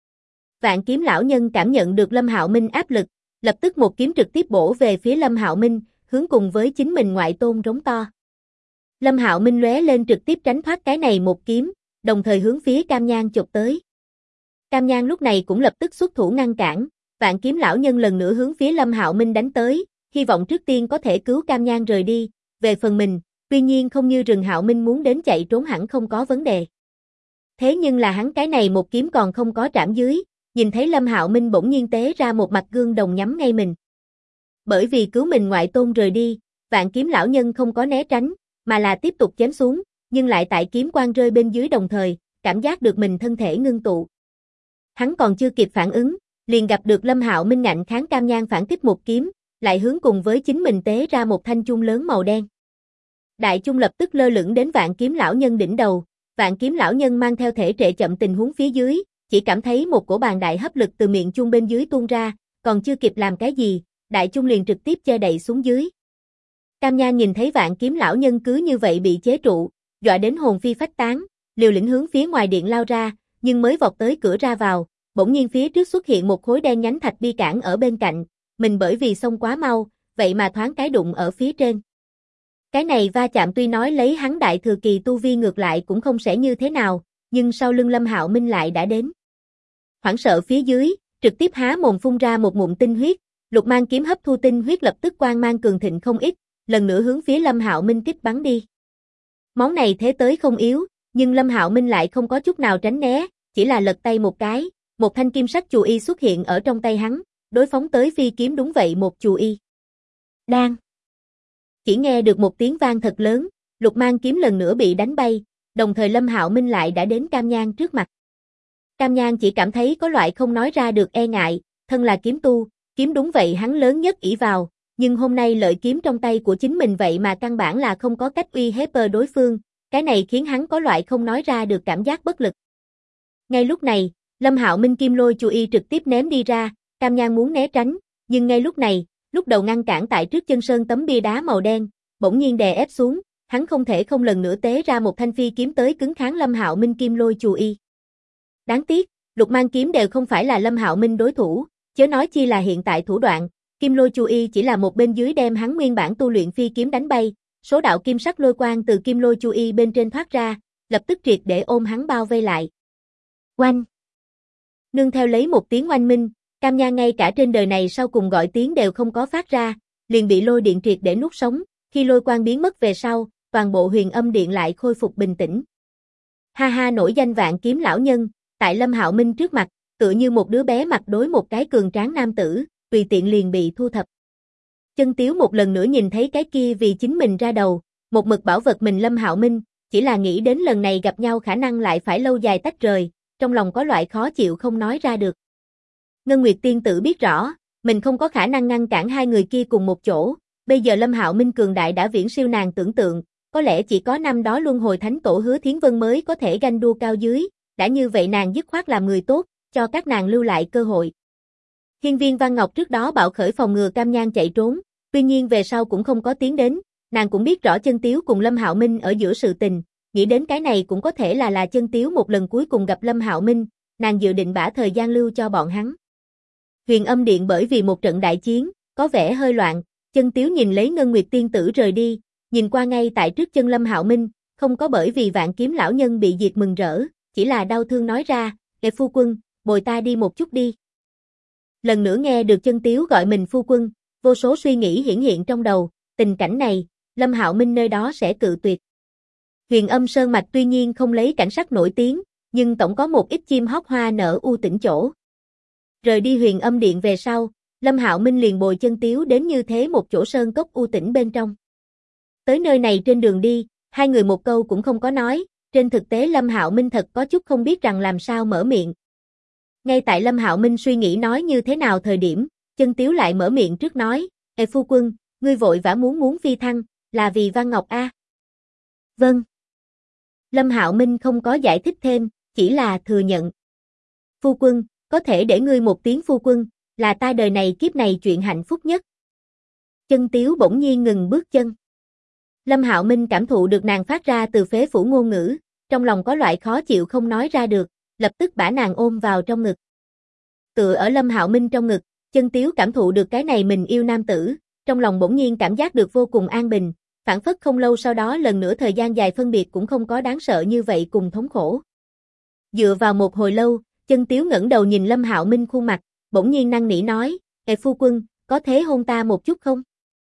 Speaker 1: Vạn Kiếm lão nhân cảm nhận được Lâm Hạo Minh áp lực, lập tức một kiếm trực tiếp bổ về phía Lâm Hạo Minh, hướng cùng với chính mình ngoại tôn rống to. Lâm Hạo Minh lóe lên trực tiếp tránh thoát cái này một kiếm, đồng thời hướng phía Cam Nhan chụp tới. Cam Nhan lúc này cũng lập tức xuất thủ ngăn cản, Vạn Kiếm lão nhân lần nữa hướng phía Lâm Hạo Minh đánh tới, hy vọng trước tiên có thể cứu Cam Nhan rời đi, về phần mình, tuy nhiên không như Rừng Hạo Minh muốn đến chạy trốn hẳn không có vấn đề. Thế nhưng là hắn cái này một kiếm còn không có trảm dưới, nhìn thấy Lâm Hạo Minh bỗng nhiên tế ra một mặt gương đồng nhắm ngay mình. Bởi vì cứu mình ngoại tôn rời đi, Vạn Kiếm lão nhân không có né tránh, mà là tiếp tục chém xuống, nhưng lại tại kiếm quang rơi bên dưới đồng thời, cảm giác được mình thân thể ngưng tụ. Hắn còn chưa kịp phản ứng, liền gặp được Lâm Hạo Minh ngạnh kháng Cam Nhan phản kích một kiếm, lại hướng cùng với chính mình tế ra một thanh chung lớn màu đen. Đại chung lập tức lơ lửng đến Vạn Kiếm lão nhân đỉnh đầu, Vạn Kiếm lão nhân mang theo thể trệ chậm tình huống phía dưới, chỉ cảm thấy một cổ bàn đại hấp lực từ miệng chung bên dưới tuôn ra, còn chưa kịp làm cái gì, đại chung liền trực tiếp che đậy xuống dưới. Cam Nhan nhìn thấy Vạn Kiếm lão nhân cứ như vậy bị chế trụ, dọa đến hồn phi phách tán, liều lĩnh hướng phía ngoài điện lao ra, nhưng mới vọt tới cửa ra vào, bỗng nhiên phía trước xuất hiện một khối đen nhánh thạch bi cản ở bên cạnh, mình bởi vì xông quá mau, vậy mà thoáng cái đụng ở phía trên. Cái này va chạm tuy nói lấy hắn đại thừa kỳ tu vi ngược lại cũng không sẽ như thế nào, nhưng sau lưng Lâm Hạo Minh lại đã đến. Hoảng sợ phía dưới, trực tiếp há mồm phun ra một ngụm tinh huyết, Lục Mang kiếm hấp thu tinh huyết lập tức quang mang cường thịnh không ít, lần nữa hướng phía Lâm Hạo Minh kích bắn đi. Món này thế tới không yếu, nhưng Lâm Hạo Minh lại không có chút nào tránh né, chỉ là lật tay một cái, một thanh kim sắc chù y xuất hiện ở trong tay hắn, đối phóng tới phi kiếm đúng vậy một chù y. Đang. Chỉ nghe được một tiếng vang thật lớn, Lục Mang kiếm lần nữa bị đánh bay, đồng thời Lâm Hạo Minh lại đã đến Cam Nhan trước mặt. Cam Nhan chỉ cảm thấy có loại không nói ra được e ngại, thân là kiếm tu, kiếm đúng vậy hắn lớn nhất ỷ vào, nhưng hôm nay lợi kiếm trong tay của chính mình vậy mà căn bản là không có cách uy hiếp đối phương, cái này khiến hắn có loại không nói ra được cảm giác bất lực. Ngay lúc này, Lâm Hạo Minh kim lôi chù y trực tiếp ném đi ra, Cam Nhan muốn né tránh, nhưng ngay lúc này, lúc đầu ngăn cản tại trước chân sơn tấm bia đá màu đen, bỗng nhiên đè ép xuống, hắn không thể không lần nữa tế ra một thanh phi kiếm tới cứng kháng Lâm Hạo Minh kim lôi chù y. Đáng tiếc, Lục Mang kiếm đều không phải là Lâm Hạo Minh đối thủ, chớ nói chi là hiện tại thủ đoạn, kim lôi chù y chỉ là một bên dưới đem hắn nguyên bản tu luyện phi kiếm đánh bay, số đạo kim sắc lôi quang từ kim lôi chù y bên trên thoát ra, lập tức triệt để ôm hắn bao vây lại. Oanh! Nương theo lấy một tiếng oanh minh, Cam Nhan ngay cả trên đời này sau cùng gọi tiếng đều không có phát ra, liền bị lôi điện triệt để nuốt sống, khi lôi quang biến mất về sau, toàn bộ huyền âm điện lại khôi phục bình tĩnh. Ha ha, nổi danh vạn kiếm lão nhân, tại Lâm Hạo Minh trước mặt, tựa như một đứa bé mặt đối một cái cường tráng nam tử, tùy tiện liền bị thu thập. Chân Tiếu một lần nữa nhìn thấy cái kia vì chính mình ra đầu, một mực bảo vật mình Lâm Hạo Minh, chỉ là nghĩ đến lần này gặp nhau khả năng lại phải lâu dài tách rời, trong lòng có loại khó chịu không nói ra được. Ngân Nguyệt tiên tử biết rõ, mình không có khả năng ngăn cản hai người kia cùng một chỗ, bây giờ Lâm Hạo Minh cường đại đã viễn siêu nàng tưởng tượng, có lẽ chỉ có năm đó luân hồi thánh tổ Hứa Thiến Vân mới có thể ganh đua cao dưới, đã như vậy nàng dứt khoát làm người tốt, cho các nàng lưu lại cơ hội. Hiên Viên Văn Ngọc trước đó bạo khởi phòng ngừa Cam Nhan chạy trốn, tuy nhiên về sau cũng không có tiến đến, nàng cũng biết rõ Chân Tiếu cùng Lâm Hạo Minh ở giữa sự tình, nghĩ đến cái này cũng có thể là Chân Tiếu một lần cuối cùng gặp Lâm Hạo Minh, nàng dự định bả thời gian lưu cho bọn hắn. Huyền Âm Điện bởi vì một trận đại chiến, có vẻ hơi loạn, Chân Tiếu nhìn lấy Ngân Nguyệt tiên tử rời đi, nhìn qua ngay tại trước chân Lâm Hạo Minh, không có bởi vì vạn kiếm lão nhân bị diệt mừng rỡ, chỉ là đau thương nói ra, "Kệ phu quân, bồi ta đi một chút đi." Lần nữa nghe được Chân Tiếu gọi mình phu quân, vô số suy nghĩ hiển hiện trong đầu, tình cảnh này, Lâm Hạo Minh nơi đó sẽ cự tuyệt. Huyền Âm Sơn mạch tuy nhiên không lấy cảnh sắc nổi tiếng, nhưng tổng có một ít chim hót hoa nở u tĩnh chỗ. Rời đi Huyền Âm Điện về sau, Lâm Hạo Minh liền bồi Chân Tiếu đến như thế một chỗ sơn cốc u tĩnh bên trong. Tới nơi này trên đường đi, hai người một câu cũng không có nói, trên thực tế Lâm Hạo Minh thật có chút không biết rằng làm sao mở miệng. Ngay tại Lâm Hạo Minh suy nghĩ nói như thế nào thời điểm, Chân Tiếu lại mở miệng trước nói, "Ê phu quân, ngươi vội vã muốn phi thăng, là vì Văn Ngọc a?" "Vâng." Lâm Hạo Minh không có giải thích thêm, chỉ là thừa nhận. "Phu quân, có thể để ngươi một tiếng phu quân, là ta đời này kiếp này chuyện hạnh phúc nhất." Chân Tiếu bỗng nhiên ngừng bước chân. Lâm Hạo Minh cảm thụ được nàng phát ra từ phế phủ ngôn ngữ, trong lòng có loại khó chịu không nói ra được, lập tức bả nàng ôm vào trong ngực. Tựa ở Lâm Hạo Minh trong ngực, Chân Tiếu cảm thụ được cái này mình yêu nam tử, trong lòng bỗng nhiên cảm giác được vô cùng an bình, phản phất không lâu sau đó lần nữa thời gian dài phân biệt cũng không có đáng sợ như vậy cùng thống khổ. Dựa vào một hồi lâu, Chân Tiếu ngẩng đầu nhìn Lâm Hạo Minh khuôn mặt, bỗng nhiên năn nỉ nói, "Ê phu quân, có thể hôn ta một chút không?"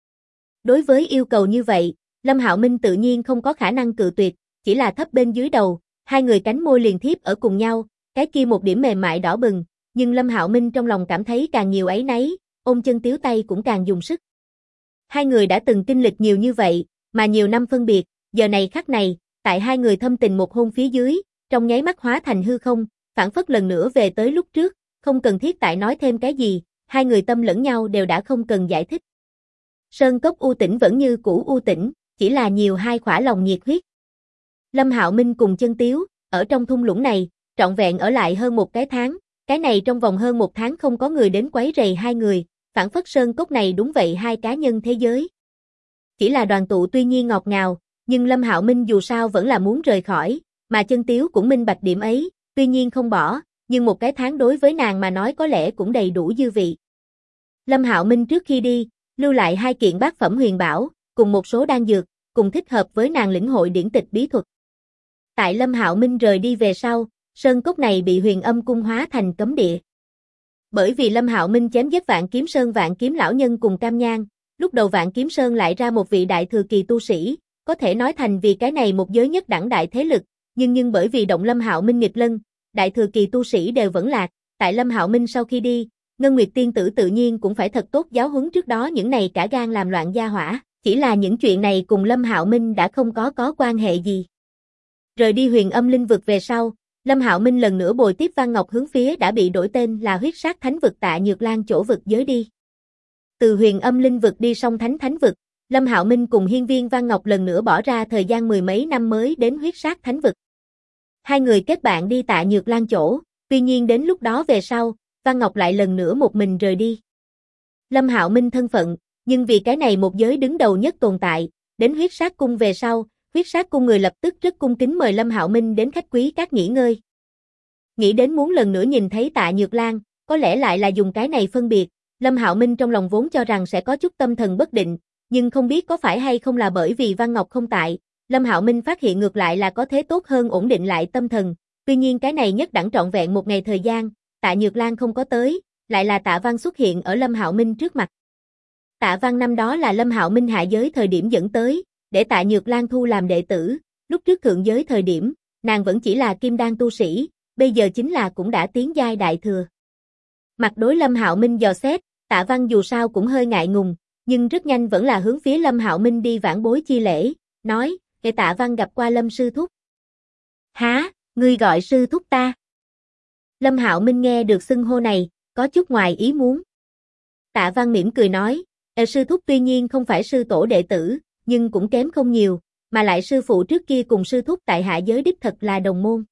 Speaker 1: Đối với yêu cầu như vậy, Lâm Hạo Minh tự nhiên không có khả năng cự tuyệt, chỉ là thấp bên dưới đầu, hai người cánh môi liền thiếp ở cùng nhau, cái kia một điểm mềm mại đỏ bừng, nhưng Lâm Hạo Minh trong lòng cảm thấy càng nhiều áy náy, ôm Chân Tiếu tay cũng càng dùng sức. Hai người đã từng kinh lịch nhiều như vậy, mà nhiều năm phân biệt, giờ này khắc này, tại hai người thâm tình một hôn phía dưới, trong nháy mắt hóa thành hư không, phản phất lần nữa về tới lúc trước, không cần thiết tại nói thêm cái gì, hai người tâm lẫn nhau đều đã không cần giải thích. Sơn cốc u tĩnh vẫn như cũ u tĩnh, chỉ là nhiều hai khỏa lòng nhiệt huyết. Lâm Hạo Minh cùng Chân Tiếu, ở trong thung lũng này, trọn vẹn ở lại hơn một cái tháng, cái này trong vòng hơn một tháng không có người đến quấy rầy hai người, phản phất sơn cốc này đúng vậy hai cá nhân thế giới. Chỉ là đoàn tụ tuy nhiên ngọt ngào, nhưng Lâm Hạo Minh dù sao vẫn là muốn rời khỏi, Mà Chân Tiếu cũng minh bạch điểm ấy, tuy nhiên không bỏ, nhưng một cái tháng đối với nàng mà nói có lẽ cũng đầy đủ dư vị. Lâm Hạo Minh trước khi đi, lưu lại 2 kiện bát phẩm huyền bảo, cùng một số đan dược, cùng thích hợp với nàng lĩnh hội điển tịch bí thuật. Tại Lâm Hạo Minh rời đi về sau, sơn cốc này bị Huyền Âm cung hóa thành cấm địa. Bởi vì Lâm Hạo Minh chém giết Vạn Kiếm Sơn Vạn Kiếm lão nhân cùng Cam Nhan, lúc đầu Vạn Kiếm Sơn lại ra một vị đại thừa kỳ tu sĩ, có thể nói thành vì cái này một giới nhất đẳng đại thế lực, nhưng bởi vì động Lâm Hạo Minh nghịch lân, đại thừa kỳ tu sĩ đều vẫn lạc, tại Lâm Hạo Minh sau khi đi, Ngân Nguyệt tiên tử tự nhiên cũng phải thật tốt giáo huấn trước đó những này cả gan làm loạn gia hỏa, chỉ là những chuyện này cùng Lâm Hạo Minh đã không có quan hệ gì. Rời đi Huyền Âm linh vực về sau, Lâm Hạo Minh lần nữa bồi tiếp Văn Ngọc hướng phía đã bị đổi tên là Huyết Sát Thánh vực Tạ Nhược Lan chỗ vực giới đi. Từ Huyền Âm linh vực đi song Thánh vực, Lâm Hạo Minh cùng Hiên Viên Văn Ngọc lần nữa bỏ ra thời gian 10 mấy năm mới đến Huyết Sát Thánh vực. 2 người kết bạn đi Tạ Nhược Lan chỗ, tuy nhiên đến lúc đó về sau, Văn Ngọc lại lần nữa một mình rời đi. Lâm Hạo Minh thân phận, nhưng vì cái này một giới đứng đầu nhất tồn tại, đến Huyết Sát cung về sau, Huyết Sát cung người lập tức rất cung kính mời Lâm Hạo Minh đến khách quý các nghỉ ngơi. Nghĩ đến muốn lần nữa nhìn thấy Tạ Nhược Lan, có lẽ lại là dùng cái này phân biệt, Lâm Hạo Minh trong lòng vốn cho rằng sẽ có chút tâm thần bất định, nhưng không biết có phải hay không là bởi vì Văn Ngọc không tại, Lâm Hạo Minh phát hiện ngược lại là có thế tốt hơn ổn định lại tâm thần, tuy nhiên cái này nhất đẳng trọn vẹn một ngày thời gian, Tạ Nhược Lan không có tới, lại là Tạ Văn xuất hiện ở Lâm Hạo Minh trước mặt. Tạ Văn năm đó là Lâm Hạo Minh hạ giới thời điểm dẫn tới, để Tạ Nhược Lan thu làm đệ tử, lúc trước thượng giới thời điểm, nàng vẫn chỉ là kim đan tu sĩ, bây giờ chính là cũng đã tiến giai đại thừa. Mặt đối Lâm Hạo Minh dò xét, Tạ Văn dù sao cũng hơi ngại ngùng, nhưng rất nhanh vẫn là hướng phía Lâm Hạo Minh đi vãn bối chi lễ, nói, để Tạ Văn gặp qua Lâm sư thúc. Há, ngươi gọi sư thúc ta? Lâm Hạo Minh nghe được xưng hô này, có chút ngoài ý muốn. Tạ Văn mỉm cười nói, sư thúc tuy nhiên không phải sư tổ đệ tử, nhưng cũng kém không nhiều, mà lại sư phụ trước kia cùng sư thúc tại hạ giới đích thật là đồng môn.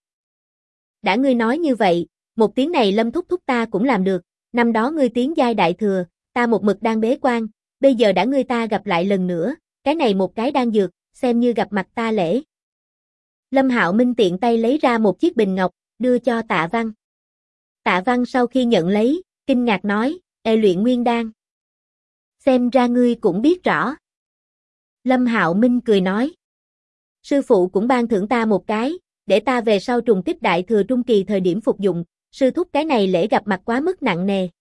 Speaker 1: Đã ngươi nói như vậy, một tiếng này Lâm thúc thúc ta cũng làm được, năm đó ngươi tiến giai đại thừa, ta một mực đang bế quan, bây giờ đã ngươi ta gặp lại lần nữa, cái này một cái đan dược, xem như gặp mặt ta lễ. Lâm Hạo Minh tiện tay lấy ra một chiếc bình ngọc, đưa cho Tạ Văn. Tạ Văn sau khi nhận lấy, kinh ngạc nói, luyện nguyên đan. Xem ra ngươi cũng biết rõ. Lâm Hạo Minh cười nói. Sư phụ cũng ban thưởng ta một cái, để ta về sau trùng kích đại thừa trung kỳ thời điểm phục dụng, sư thúc cái này lễ gặp mặt quá mức nặng nề.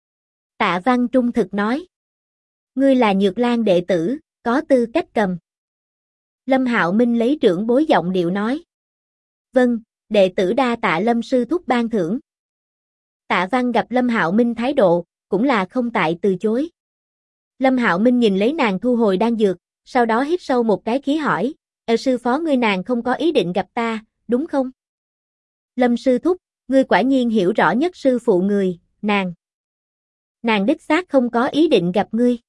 Speaker 1: Tạ Văn trung thực nói. Ngươi là Nhược Lan đệ tử, có tư cách cầm. Lâm Hạo Minh lấy trưởng bối giọng điệu nói. Vâng, đệ tử đa tạ Lâm sư thúc ban thưởng. Tạ Văn gặp Lâm Hạo Minh thái độ, cũng là không tại từ chối. Lâm Hạo Minh nhìn lấy nàng thu hồi đan dược, sau đó hít sâu một cái khí hỏi, sư phó ngươi nàng không có ý định gặp ta, đúng không? Lâm sư thúc, ngươi quả nhiên hiểu rõ nhất sư phụ người, nàng. Nàng đích xác không có ý định gặp ngươi.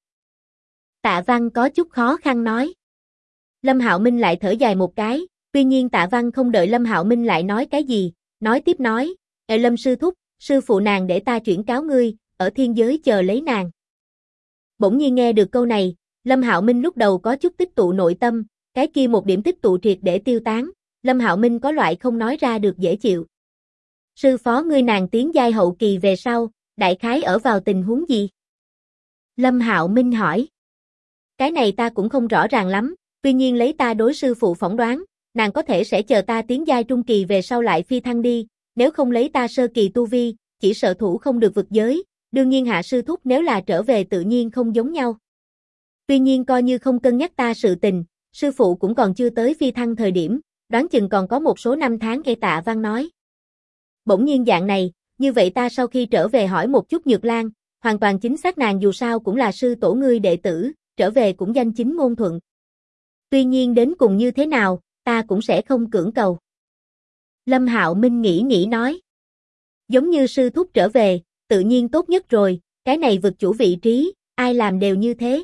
Speaker 1: Tạ Văn có chút khó khăn nói. Lâm Hạo Minh lại thở dài một cái, tuy nhiên Tạ Văn không đợi Lâm Hạo Minh lại nói cái gì, nói tiếp nói, Lâm sư thúc, sư phụ nàng để ta chuyển cáo ngươi, ở thiên giới chờ lấy nàng. Bỗng nhiên nghe được câu này, Lâm Hạo Minh lúc đầu có chút tích tụ nội tâm, cái kia một điểm tích tụ triệt để tiêu tán, Lâm Hạo Minh có loại không nói ra được dễ chịu. Sư phó ngươi nàng tiến giai hậu kỳ về sau, đại khái ở vào tình huống gì? Lâm Hạo Minh hỏi. Cái này ta cũng không rõ ràng lắm, tuy nhiên lấy ta đối sư phụ phỏng đoán, nàng có thể sẽ chờ ta tiến giai trung kỳ về sau lại phi thăng đi, nếu không lấy ta sơ kỳ tu vi, chỉ sợ thủ không được vực giới, đương nhiên hạ sư thúc nếu là trở về tự nhiên không giống nhau. Tuy nhiên coi như không cân nhắc ta sự tình, sư phụ cũng còn chưa tới phi thăng thời điểm, đoán chừng còn có một số năm tháng. Tạ Văn nói. Bỗng nhiên dạng này, như vậy ta sau khi trở về hỏi một chút Nhược Lan, hoàn toàn chính xác nàng dù sao cũng là sư tổ ngươi đệ tử, trở về cũng danh chính ngôn thuận. Tuy nhiên đến cùng như thế nào, ta cũng sẽ không cưỡng cầu. Lâm Hạo Minh nghĩ nói. Giống như sư thúc trở về, tự nhiên tốt nhất rồi, cái này vực chủ vị trí, ai làm đều như thế.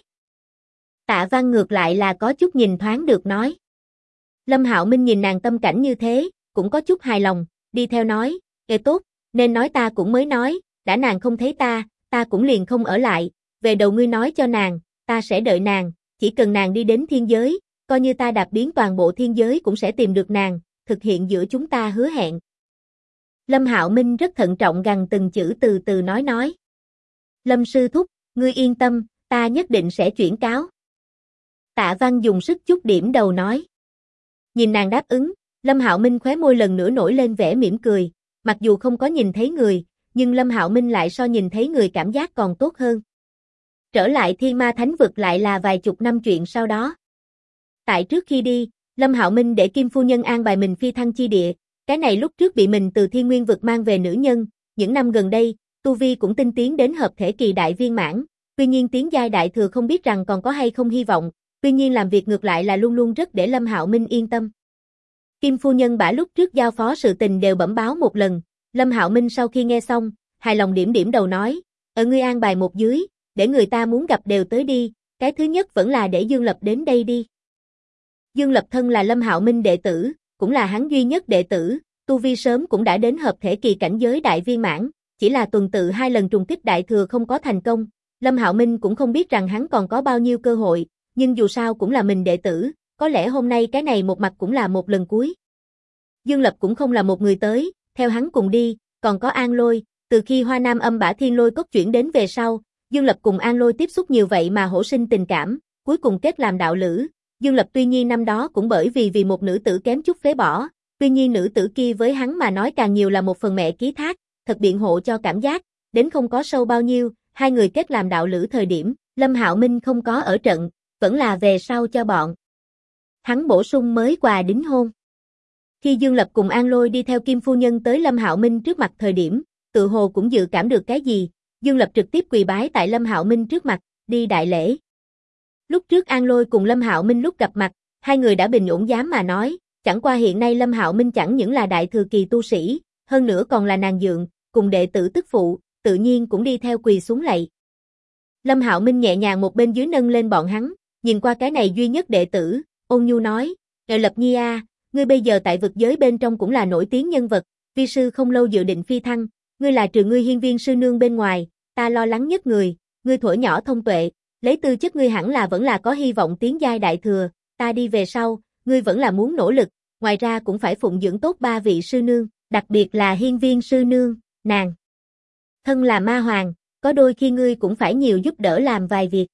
Speaker 1: Tạ Văn ngược lại là có chút nhìn thoáng được nói. Lâm Hạo Minh nhìn nàng tâm cảnh như thế, cũng có chút hài lòng, đi theo nói, tốt, nên nói ta cũng mới nói, đã nàng không thấy ta cũng liền không ở lại, về đầu ngươi nói cho nàng, ta sẽ đợi nàng, chỉ cần nàng đi đến thiên giới, coi như ta đạp biến toàn bộ thiên giới cũng sẽ tìm được nàng, thực hiện giữa chúng ta hứa hẹn. Lâm Hạo Minh rất thận trọng gằn từng chữ từ từ nói. Lâm sư thúc, ngươi yên tâm, ta nhất định sẽ chuyển cáo. Tạ Văn dùng sức chút điểm đầu nói. Nhìn nàng đáp ứng, Lâm Hạo Minh khóe môi lần nữa nổi lên vẻ mỉm cười, mặc dù không có nhìn thấy người, nhưng Lâm Hạo Minh lại so nhìn thấy người cảm giác còn tốt hơn. Trở lại Thiên Ma Thánh Vực lại là vài chục năm chuyện sau đó. Tại trước khi đi, Lâm Hạo Minh để Kim phu nhân an bài mình phi thăng chi địa, cái này lúc trước bị mình từ Thiên Nguyên Vực mang về nữ nhân, những năm gần đây, tu vi cũng tinh tiến đến hợp thể kỳ đại viên mãn, tuy nhiên tiến giai đại thừa không biết rằng còn có hay không hy vọng, tuy nhiên làm việc ngược lại là luôn luôn rất để Lâm Hạo Minh yên tâm. Kim phu nhân bả lúc trước giao phó sự tình đều bẩm báo một lần, Lâm Hạo Minh sau khi nghe xong, hài lòng điểm điểm đầu nói, ở ngươi an bài một dưới, để người ta muốn gặp đều tới đi, cái thứ nhất vẫn là để Dương Lập đến đây đi. Dương Lập thân là Lâm Hạo Minh đệ tử, cũng là hắn duy nhất đệ tử, tu vi sớm cũng đã đến hợp thể kỳ cảnh giới đại viên mãn, chỉ là tuần tự 2 lần trùng kích đại thừa không có thành công, Lâm Hạo Minh cũng không biết rằng hắn còn có bao nhiêu cơ hội, nhưng dù sao cũng là mình đệ tử, có lẽ hôm nay cái này một mặt cũng là một lần cuối. Dương Lập cũng không là một người tới, theo hắn cùng đi, còn có An Lôi, từ khi Hoa Nam Âm Bả Thiên Lôi cốt chuyển đến về sau, Dương Lập cùng An Lôi tiếp xúc nhiều vậy mà hổ sinh tình cảm, cuối cùng kết làm đạo lữ. Dương Lập tuy nhiên năm đó cũng bởi vì một nữ tử kém chút phế bỏ, tuy nhiên nữ tử kia với hắn mà nói càng nhiều là một phần mẹ ký thác, thật biện hộ cho cảm giác, đến không có sâu bao nhiêu, hai người kết làm đạo lữ thời điểm, Lâm Hạo Minh không có ở trận, vẫn là về sau cho bọn hắn bổ sung mới quà đính hôn. Khi Dương Lập cùng An Lôi đi theo Kim phu nhân tới Lâm Hạo Minh trước mặt thời điểm, tự hồ cũng dự cảm được cái gì, Dương Lập trực tiếp quỳ bái tại Lâm Hạo Minh trước mặt, đi đại lễ. Lúc trước An Lôi cùng Lâm Hạo Minh lúc gặp mặt, hai người đã bình ổn dám mà nói, chẳng qua hiện nay Lâm Hạo Minh chẳng những là đại thừa kỳ tu sĩ, hơn nữa còn là nàng dượng, cùng đệ tử tức phụ, tự nhiên cũng đi theo quỳ xuống lạy. Lâm Hạo Minh nhẹ nhàng một bên dưới nâng lên bọn hắn, nhìn qua cái này duy nhất đệ tử, ôn nhu nói, Lập Nhi a, ngươi bây giờ tại vực giới bên trong cũng là nổi tiếng nhân vật, vi sư không lâu dự định phi thăng, ngươi là trừ ngươi hiên viên sư nương bên ngoài, ta lo lắng nhất người, ngươi thuở nhỏ thông tuệ, lấy tư chất ngươi hẳn là vẫn là có hy vọng tiến giai đại thừa, ta đi về sau, ngươi vẫn là muốn nỗ lực, ngoài ra cũng phải phụng dưỡng tốt 3 vị sư nương, đặc biệt là hiên viên sư nương, nàng. Thân là ma hoàng, có đôi khi ngươi cũng phải nhiều giúp đỡ làm vài việc.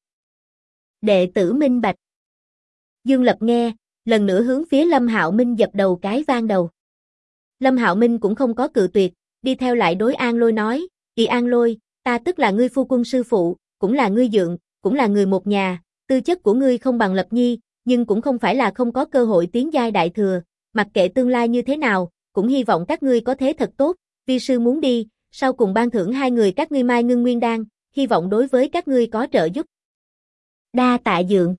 Speaker 1: Đệ tử minh bạch. Dương Lập nghe, lần nữa hướng phía Lâm Hạo Minh dập đầu cái vang đầu. Lâm Hạo Minh cũng không có cự tuyệt, đi theo lại đối An Lôi nói, "Kỳ An Lôi, ta tức là ngươi phu quân sư phụ, cũng là ngươi dượng, cũng là người một nhà, tư chất của ngươi không bằng Lập Nhi, nhưng cũng không phải là không có cơ hội tiến giai đại thừa, mặc kệ tương lai như thế nào, cũng hy vọng các ngươi có thế thật tốt, vi sư muốn đi, sau cùng ban thưởng hai người các ngươi Mai Ngưng Nguyên Đan, hy vọng đối với các ngươi có trợ giúp." Đa tạ dượng.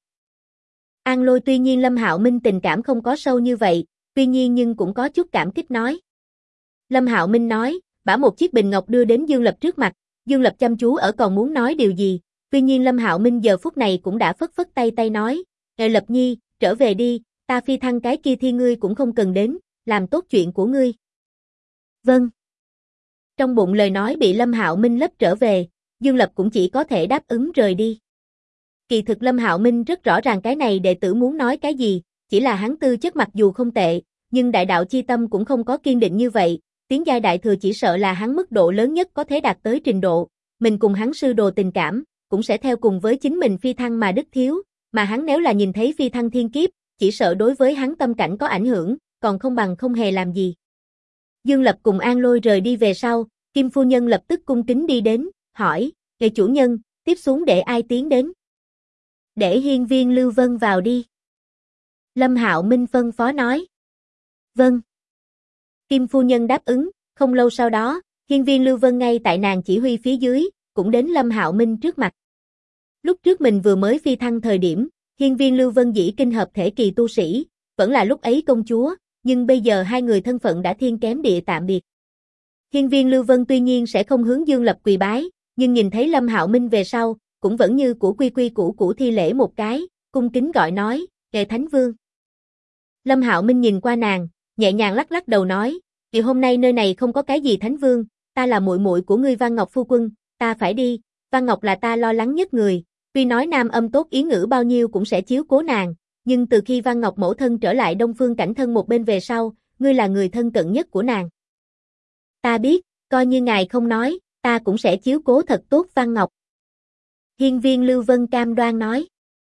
Speaker 1: An Lôi tuy nhiên Lâm Hạo Minh tình cảm không có sâu như vậy, tuy nhiên nhưng cũng có chút cảm kích nói. Lâm Hạo Minh nói, bả một chiếc bình ngọc đưa đến Dương Lập trước mặt, Dương Lập chăm chú ở còn muốn nói điều gì, tuy nhiên Lâm Hạo Minh giờ phút này cũng đã phất phất tay nói, Lập Nhi, trở về đi, ta phi thăng cái kia thi ngươi cũng không cần đến, làm tốt chuyện của ngươi. Vâng. Trong bụng lời nói bị Lâm Hạo Minh lấp trở về, Dương Lập cũng chỉ có thể đáp ứng rời đi. Kỳ thực Lâm Hạo Minh rất rõ ràng cái này đệ tử muốn nói cái gì, chỉ là hắn tư chất mặc dù không tệ, nhưng đại đạo chi tâm cũng không có kiên định như vậy, tiến giai đại thừa chỉ sợ là hắn mức độ lớn nhất có thể đạt tới trình độ, mình cùng hắn sư đồ tình cảm, cũng sẽ theo cùng với chính mình phi thăng mà đứt thiếu, mà hắn nếu là nhìn thấy phi thăng thiên kiếp, chỉ sợ đối với hắn tâm cảnh có ảnh hưởng, còn không bằng không hề làm gì. Dương Lập cùng An Lôi rời đi về sau, Kim phu nhân lập tức cung kính đi đến, hỏi, "Ngài chủ nhân, tiếp xuống để ai tiến đến?" "Để hiên viên Lưu Vân vào đi." Lâm Hạo Minh phân phó nói. Vâng. Kim phu nhân đáp ứng, không lâu sau đó, hiên viên Lưu Vân ngay tại nàng chỉ huy phía dưới, cũng đến Lâm Hạo Minh trước mặt. Lúc trước mình vừa mới phi thăng thời điểm, hiên viên Lưu Vân dĩ kinh hợp thể kỳ tu sĩ, vẫn là lúc ấy công chúa, nhưng bây giờ hai người thân phận đã thiên kém địa tạm biệt. Hiên viên Lưu Vân tuy nhiên sẽ không hướng Dương Lập quỳ bái, nhưng nhìn thấy Lâm Hạo Minh về sau, cũng vẫn như của quy củ thi lễ một cái, cung kính gọi nói, "Kệ Thánh Vương." Lâm Hạo Minh nhìn qua nàng, nhẹ nhàng lắc lắc đầu nói, "Vì hôm nay nơi này không có cái gì Thánh Vương, ta là muội muội của ngươi Văn Ngọc phu quân, ta phải đi, Văn Ngọc là ta lo lắng nhất người, tuy nói Nam Âm tốt ý ngữ bao nhiêu cũng sẽ chiếu cố nàng, nhưng từ khi Văn Ngọc mẫu thân trở lại Đông Phương Cảnh Thân một bên về sau, ngươi là người thân cận nhất của nàng. Ta biết, coi như ngài không nói, ta cũng sẽ chiếu cố thật tốt Văn Ngọc. Hiên viên Lưu Vân cam đoan nói.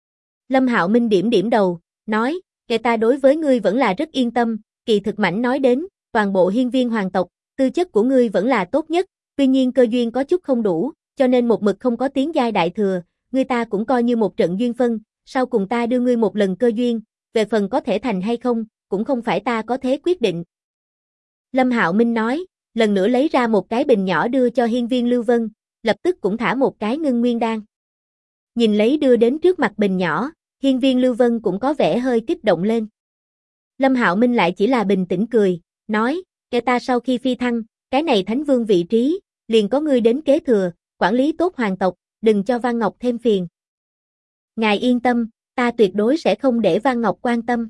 Speaker 1: Lâm Hạo Minh điểm điểm đầu, nói, kẻ ta đối với ngươi vẫn là rất yên tâm, kỳ thực mảnh nói đến, toàn bộ hiên viên hoàng tộc, tư chất của ngươi vẫn là tốt nhất, tuy nhiên cơ duyên có chút không đủ, cho nên một mực không có tiến giai đại thừa, ngươi ta cũng coi như một trận duyên phân, sau cùng ta đưa ngươi một lần cơ duyên, về phần có thể thành hay không, cũng không phải ta có thế quyết định. Lâm Hạo Minh nói, lần nữa lấy ra một cái bình nhỏ đưa cho hiên viên Lưu Vân, lập tức cũng thả một cái ngưng nguyên đan. Nhìn lấy đưa đến trước mặt bình nhỏ, hiên viên Lưu Vân cũng có vẻ hơi kích động lên. Lâm Hạo Minh lại chỉ là bình tĩnh cười, nói, kẻ ta sau khi phi thăng, cái này thánh vương vị trí, liền có ngươi đến kế thừa, quản lý tốt hoàng tộc, đừng cho Văn Ngọc thêm phiền. Ngài yên tâm, ta tuyệt đối sẽ không để Văn Ngọc quan tâm.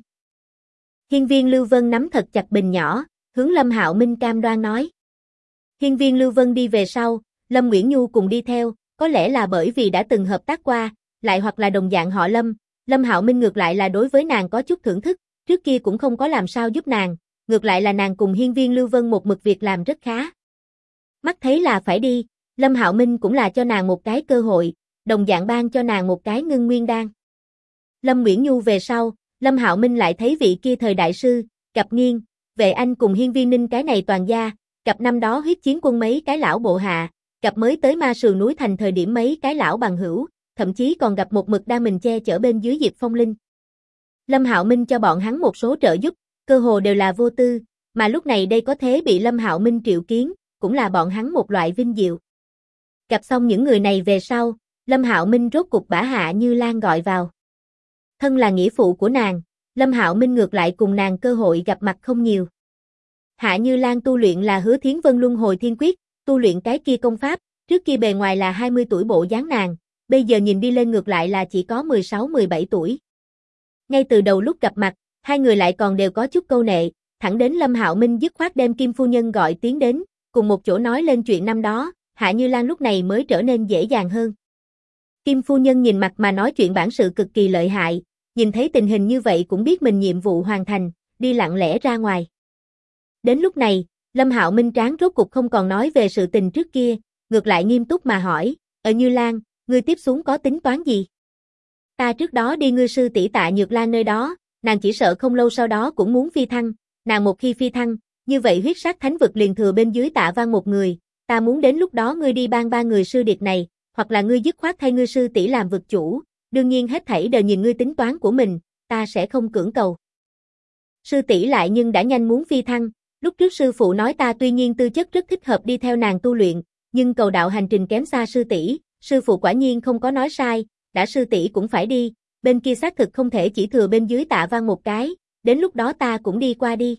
Speaker 1: Hiên viên Lưu Vân nắm thật chặt bình nhỏ, hướng Lâm Hạo Minh cam đoan nói. Hiên viên Lưu Vân đi về sau, Lâm Nguyễn Nhu cùng đi theo, có lẽ là bởi vì đã từng hợp tác qua, lại hoặc là đồng dạng họ Lâm, Lâm Hạo Minh ngược lại là đối với nàng có chút thưởng thức, trước kia cũng không có làm sao giúp nàng, ngược lại là nàng cùng hiên viên Lưu Vân một mực việc làm rất khá. Mắt thấy là phải đi, Lâm Hạo Minh cũng là cho nàng một cái cơ hội, đồng dạng ban cho nàng một cái ngưng nguyên đan. Lâm Nguyễn Nhu về sau, Lâm Hạo Minh lại thấy vị kia thời đại sư, Cặp Nghiên, Vệ Anh cùng hiên viên Ninh cái này toàn gia, Cặp năm đó huyết chiến quân mấy cái lão bộ hạ, Cặp mới tới Ma Sườn núi thành thời điểm mấy cái lão bằng hữu, thậm chí còn gặp một mực đang mình che chở bên dưới Diệp Phong Linh. Lâm Hạo Minh cho bọn hắn một số trợ giúp, cơ hồ đều là vô tư, mà lúc này đây có thế bị Lâm Hạo Minh triệu kiến, cũng là bọn hắn một loại vinh diệu. Gặp xong những người này về sau, Lâm Hạo Minh rốt cục bả Hạ Như Lan gọi vào. Thân là nghĩa phụ của nàng, Lâm Hạo Minh ngược lại cùng nàng cơ hội gặp mặt không nhiều. Hạ Như Lan tu luyện là Hứa Thiến Vân Luân Hồi Thiên Quyết, tu luyện cái kia công pháp, trước kia bề ngoài là 20 tuổi bộ dáng nàng, bây giờ nhìn đi lên ngược lại là chỉ có 16-17 tuổi. Ngay từ đầu lúc gặp mặt, hai người lại còn đều có chút câu nệ, thẳng đến Lâm Hạo Minh dứt khoát đem Kim phu nhân gọi tiến đến, cùng một chỗ nói lên chuyện năm đó, Hạ Như Lan lúc này mới trở nên dễ dàng hơn. Kim phu nhân nhìn mặt mà nói chuyện bản sự cực kỳ lợi hại, nhìn thấy tình hình như vậy cũng biết mình nhiệm vụ hoàn thành, đi lặng lẽ ra ngoài. Đến lúc này, Lâm Hạo Minh tráng rốt cục không còn nói về sự tình trước kia, ngược lại nghiêm túc mà hỏi, Như Lan, ngươi tiếp xuống có tính toán gì? Ta trước đó đi ngươi sư tỷ Tạ Nhược Lan nơi đó, nàng chỉ sợ không lâu sau đó cũng muốn phi thăng, nàng một khi phi thăng, như vậy huyết sắc thánh vực liền thừa bên dưới Tạ Văn một người, ta muốn đến lúc đó ngươi đi ban ba người sư điệt này, hoặc là ngươi dứt khoát thay ngươi sư tỷ làm vực chủ, đương nhiên hết thảy đều nhìn ngươi tính toán của mình, ta sẽ không cưỡng cầu. Sư tỷ lại nhưng đã nhanh muốn phi thăng, lúc trước sư phụ nói ta tuy nhiên tư chất rất thích hợp đi theo nàng tu luyện, nhưng cầu đạo hành trình kém xa sư tỷ, sư phụ quả nhiên không có nói sai, đã sư tỷ cũng phải đi, bên kia xác thực không thể chỉ thừa bên dưới Tạ Văn một cái, đến lúc đó ta cũng đi qua đi.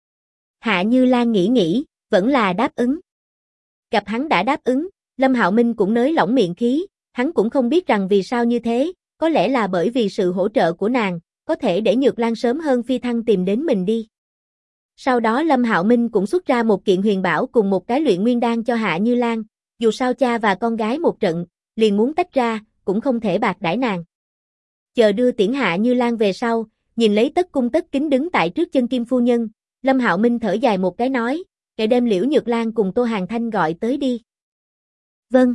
Speaker 1: Hạ Như Lan nghĩ, vẫn là đáp ứng. Gặp hắn đã đáp ứng, Lâm Hạo Minh cũng nới lỏng miệng khí, hắn cũng không biết rằng vì sao như thế, có lẽ là bởi vì sự hỗ trợ của nàng, có thể để Nhược Lan sớm hơn phi thăng tìm đến mình đi. Sau đó Lâm Hạo Minh cũng xuất ra một kiện huyền bảo cùng một cái luyện nguyên đan cho Hạ Như Lan, dù sao cha và con gái một trận, liền muốn tách ra, cũng không thể bạc đãi nàng. Chờ đưa tiễn Hạ Như Lan về sau, nhìn lấy tất cung tất kính đứng tại trước chân Kim phu nhân, Lâm Hạo Minh thở dài một cái nói, kệ đem Liễu Nhược Lan cùng Tô Hàn Thanh gọi tới đi. Vâng.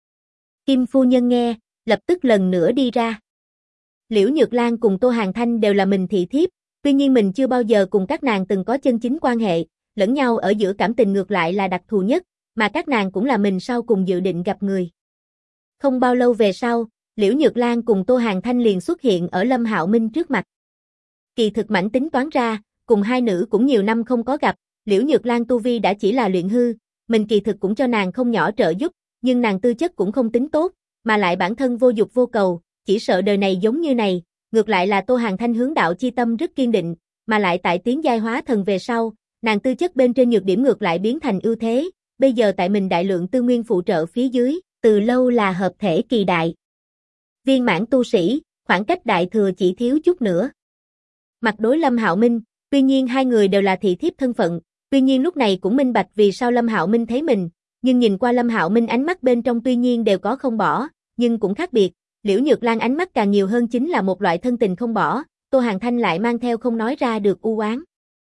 Speaker 1: Kim phu nhân nghe, lập tức lần nữa đi ra. Liễu Nhược Lan cùng Tô Hàn Thanh đều là mình thị thiếp, tuy nhiên mình chưa bao giờ cùng các nàng từng có chân chính quan hệ, lẫn nhau ở giữa cảm tình ngược lại là đặc thù nhất, mà các nàng cũng là mình sau cùng dự định gặp người. Không bao lâu về sau, Liễu Nhược Lan cùng Tô Hàn Thanh liền xuất hiện ở Lâm Hạo Minh trước mặt. Kỳ thực mảnh tính toán ra, cùng hai nữ cũng nhiều năm không có gặp, Liễu Nhược Lan tu vi đã chỉ là luyện hư, mình kỳ thực cũng cho nàng không nhỏ trợ giúp, nhưng nàng tư chất cũng không tính tốt, mà lại bản thân vô dục vô cầu, chỉ sợ đời này giống như này, ngược lại là Tô Hàn Thanh hướng đạo chi tâm rất kiên định, mà lại tại tiến giai hóa thần về sau, nàng tư chất bên trên nhược điểm ngược lại biến thành ưu thế, bây giờ tại mình đại lượng tư nguyên phụ trợ phía dưới, từ lâu là hợp thể kỳ đại. Viên mãn tu sĩ, khoảng cách đại thừa chỉ thiếu chút nữa. Mặt đối Lâm Hạo Minh, tuy nhiên hai người đều là thị thiếp thân phận, tuy nhiên lúc này cũng minh bạch vì sao Lâm Hạo Minh thấy mình, nhưng nhìn qua Lâm Hạo Minh ánh mắt bên trong tuy nhiên đều có không bỏ, nhưng cũng khác biệt, Liễu Nhược Lan ánh mắt càng nhiều hơn chính là một loại thân tình không bỏ, Tô Hàn Thanh lại mang theo không nói ra được u oán.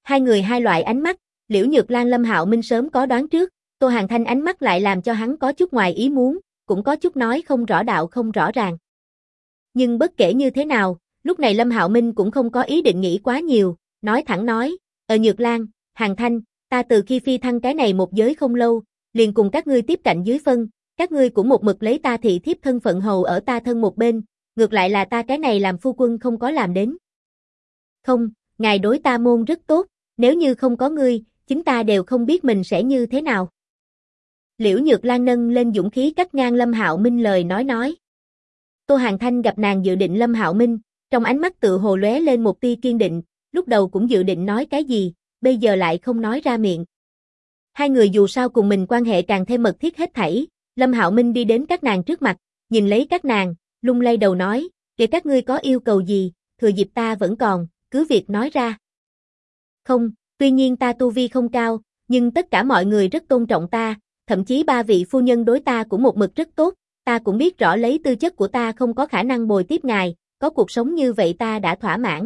Speaker 1: Hai người hai loại ánh mắt, Liễu Nhược Lan Lâm Hạo Minh sớm có đoán trước, Tô Hàn Thanh ánh mắt lại làm cho hắn có chút ngoài ý muốn, cũng có chút nói không rõ đạo không rõ ràng. Nhưng bất kể như thế nào, lúc này Lâm Hạo Minh cũng không có ý định nghĩ quá nhiều, nói thẳng nói, Nhược Lan, Hàn Thanh, ta từ khi phi thăng cái này một giới không lâu, liền cùng các ngươi tiếp cạnh dưới phân, các ngươi cũng một mực lấy ta thị thiếp thân phận hầu ở ta thân một bên, ngược lại là ta cái này làm phu quân không có làm đến. Không, ngài đối ta môn rất tốt, nếu như không có ngươi, chính ta đều không biết mình sẽ như thế nào. Liễu Nhược Lan nâng lên dũng khí cắt ngang Lâm Hạo Minh lời nói. Tô Hàn Thanh gặp nàng dự định Lâm Hạo Minh, trong ánh mắt tự hồ lóe lên một tia kiên định, lúc đầu cũng dự định nói cái gì, bây giờ lại không nói ra miệng. Hai người dù sao cùng mình quan hệ càng thêm mật thiết hết thảy, Lâm Hạo Minh đi đến các nàng trước mặt, nhìn lấy các nàng, lung lay đầu nói, kể các ngươi có yêu cầu gì, thừa dịp ta vẫn còn, cứ việc nói ra. Không, tuy nhiên ta tu vi không cao, nhưng tất cả mọi người rất tôn trọng ta, thậm chí ba vị phu nhân đối ta cũng một mực rất tốt, ta cũng biết rõ lấy tư chất của ta không có khả năng bồi tiếp ngài, có cuộc sống như vậy ta đã thỏa mãn.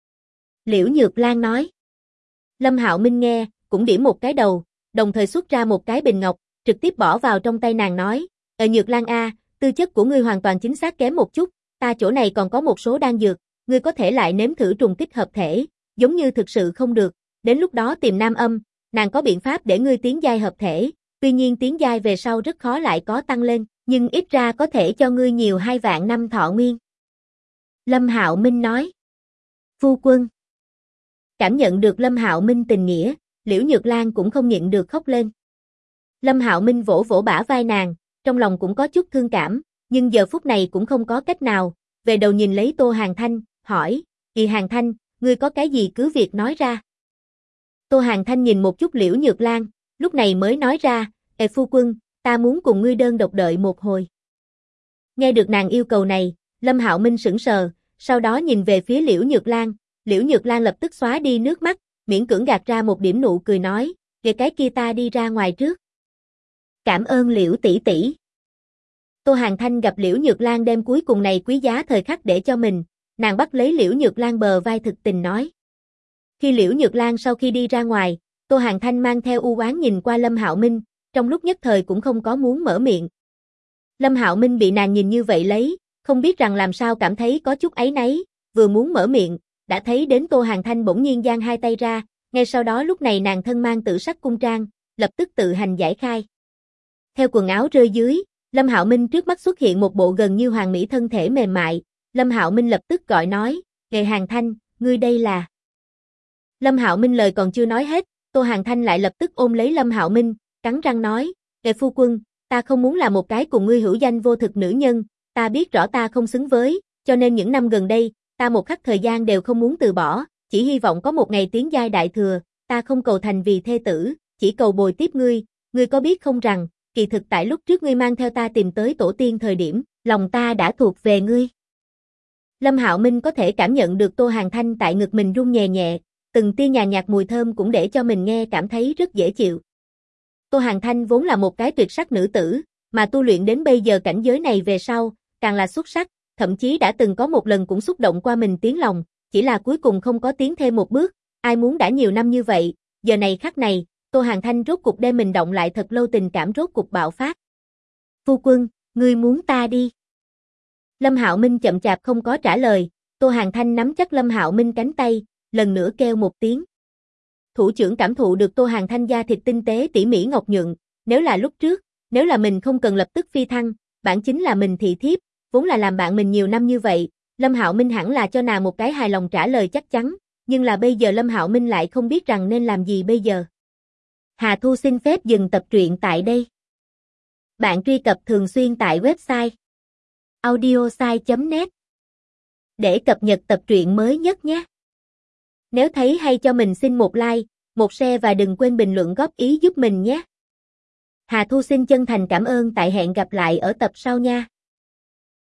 Speaker 1: Liễu Nhược Lan nói. Lâm Hạo Minh nghe, cũng điểm một cái đầu, đồng thời xuất ra một cái bình ngọc, trực tiếp bỏ vào trong tay nàng nói, Nhược Lan a, tư chất của ngươi hoàn toàn chính xác kém một chút, ta chỗ này còn có một số đan dược, ngươi có thể lại nếm thử trùng kích hợp thể, giống như thực sự không được, đến lúc đó tìm Nam Âm, nàng có biện pháp để ngươi tiến giai hợp thể, tuy nhiên tiến giai về sau rất khó lại có tăng lên, nhưng ít ra có thể cho ngươi nhiều 2 vạn năm thọ nguyên. Lâm Hạo Minh nói. Phu quân. Cảm nhận được Lâm Hạo Minh tình nghĩa, Liễu Nhược Lan cũng không nhịn được khóc lên. Lâm Hạo Minh vỗ vỗ bả vai nàng, trong lòng cũng có chút thương cảm, nhưng giờ phút này cũng không có cách nào, về đầu nhìn lấy Tô Hàn Thanh, hỏi, Hàn Thanh, ngươi có cái gì cứ việc nói ra. Tô Hàn Thanh nhìn một chút Liễu Nhược Lan, lúc này mới nói ra, phu quân, ta muốn cùng ngươi đơn độc đợi một hồi. Nghe được nàng yêu cầu này, Lâm Hạo Minh sững sờ, sau đó nhìn về phía Liễu Nhược Lan lập tức xóa đi nước mắt, miễn cưỡng gạt ra một điểm nụ cười nói, cái kia ta đi ra ngoài trước. Cảm ơn Liễu tỷ tỷ. Tô Hàn Thanh gặp Liễu Nhược Lan đem cuối cùng này quý giá thời khắc để cho mình, nàng bắt lấy Liễu Nhược Lan bờ vai thực tình nói. Khi Liễu Nhược Lan sau khi đi ra ngoài, Tô Hàn Thanh mang theo u oán nhìn qua Lâm Hạo Minh, trong lúc nhất thời cũng không có muốn mở miệng. Lâm Hạo Minh bị nàng nhìn như vậy lấy, không biết rằng làm sao cảm thấy có chút áy náy, vừa muốn mở miệng, đã thấy đến Tô Hàn Thanh bỗng nhiên giang hai tay ra, ngay sau đó lúc này nàng thân mang tử sắc cung trang, lập tức tự hành giải khai. Theo quần áo rơi dưới, Lâm Hạo Minh trước mắt xuất hiện một bộ gần như hoàn mỹ thân thể mềm mại, Lâm Hạo Minh lập tức gọi nói, Hàn Thanh, ngươi đây là... Lâm Hạo Minh lời còn chưa nói hết, Tô Hàn Thanh lại lập tức ôm lấy Lâm Hạo Minh, cắn răng nói, phu quân, ta không muốn là một cái cùng ngươi hữu danh vô thực nữ nhân, ta biết rõ ta không xứng với, cho nên những năm gần đây, ta một khắc thời gian đều không muốn từ bỏ, chỉ hy vọng có một ngày tiến giai đại thừa, ta không cầu thành vì thê tử, chỉ cầu bồi tiếp ngươi có biết không rằng, kỳ thực tại lúc trước ngươi mang theo ta tìm tới tổ tiên thời điểm, lòng ta đã thuộc về ngươi. Lâm Hạo Minh có thể cảm nhận được Tô Hàn Thanh tại ngực mình rung nhẹ nhẹ, từng tia nhàn nhạt mùi thơm cũng để cho mình nghe cảm thấy rất dễ chịu. Tô Hàn Thanh vốn là một cái tuyệt sắc nữ tử, mà tu luyện đến bây giờ cảnh giới này về sau, càng là xuất sắc, thậm chí đã từng có một lần cũng xúc động qua mình tiếng lòng, chỉ là cuối cùng không có tiến thêm một bước, ai muốn đã nhiều năm như vậy, giờ này khắc này, Tô Hàn Thanh rốt cục đem mình động lại thật lâu tình cảm rốt cục bạo phát. Phu quân, ngươi muốn ta đi. Lâm Hạo Minh chậm chạp không có trả lời, Tô Hàn Thanh nắm chắc Lâm Hạo Minh cánh tay, lần nữa kêu một tiếng. Thủ trưởng cảm thụ được Tô Hàn Thanh da thịt tinh tế tỉ mỉ ngọc nhuận, nếu là lúc trước, nếu là mình không cần lập tức phi thăng, bản chính là mình thị thiếp, vốn là làm bạn mình nhiều năm như vậy, Lâm Hạo Minh hẳn là cho nàng một cái hài lòng trả lời chắc chắn, nhưng là bây giờ Lâm Hạo Minh lại không biết rằng nên làm gì bây giờ. Hà Thu xin phép dừng tập truyện tại đây. Bạn truy cập thường xuyên tại website audiosai.net để cập nhật tập truyện mới nhất nhé. Nếu thấy hay cho mình xin một like, một share và đừng quên bình luận góp ý giúp mình nhé. Hà Thu xin chân thành cảm ơn, tại hẹn gặp lại ở tập sau nha.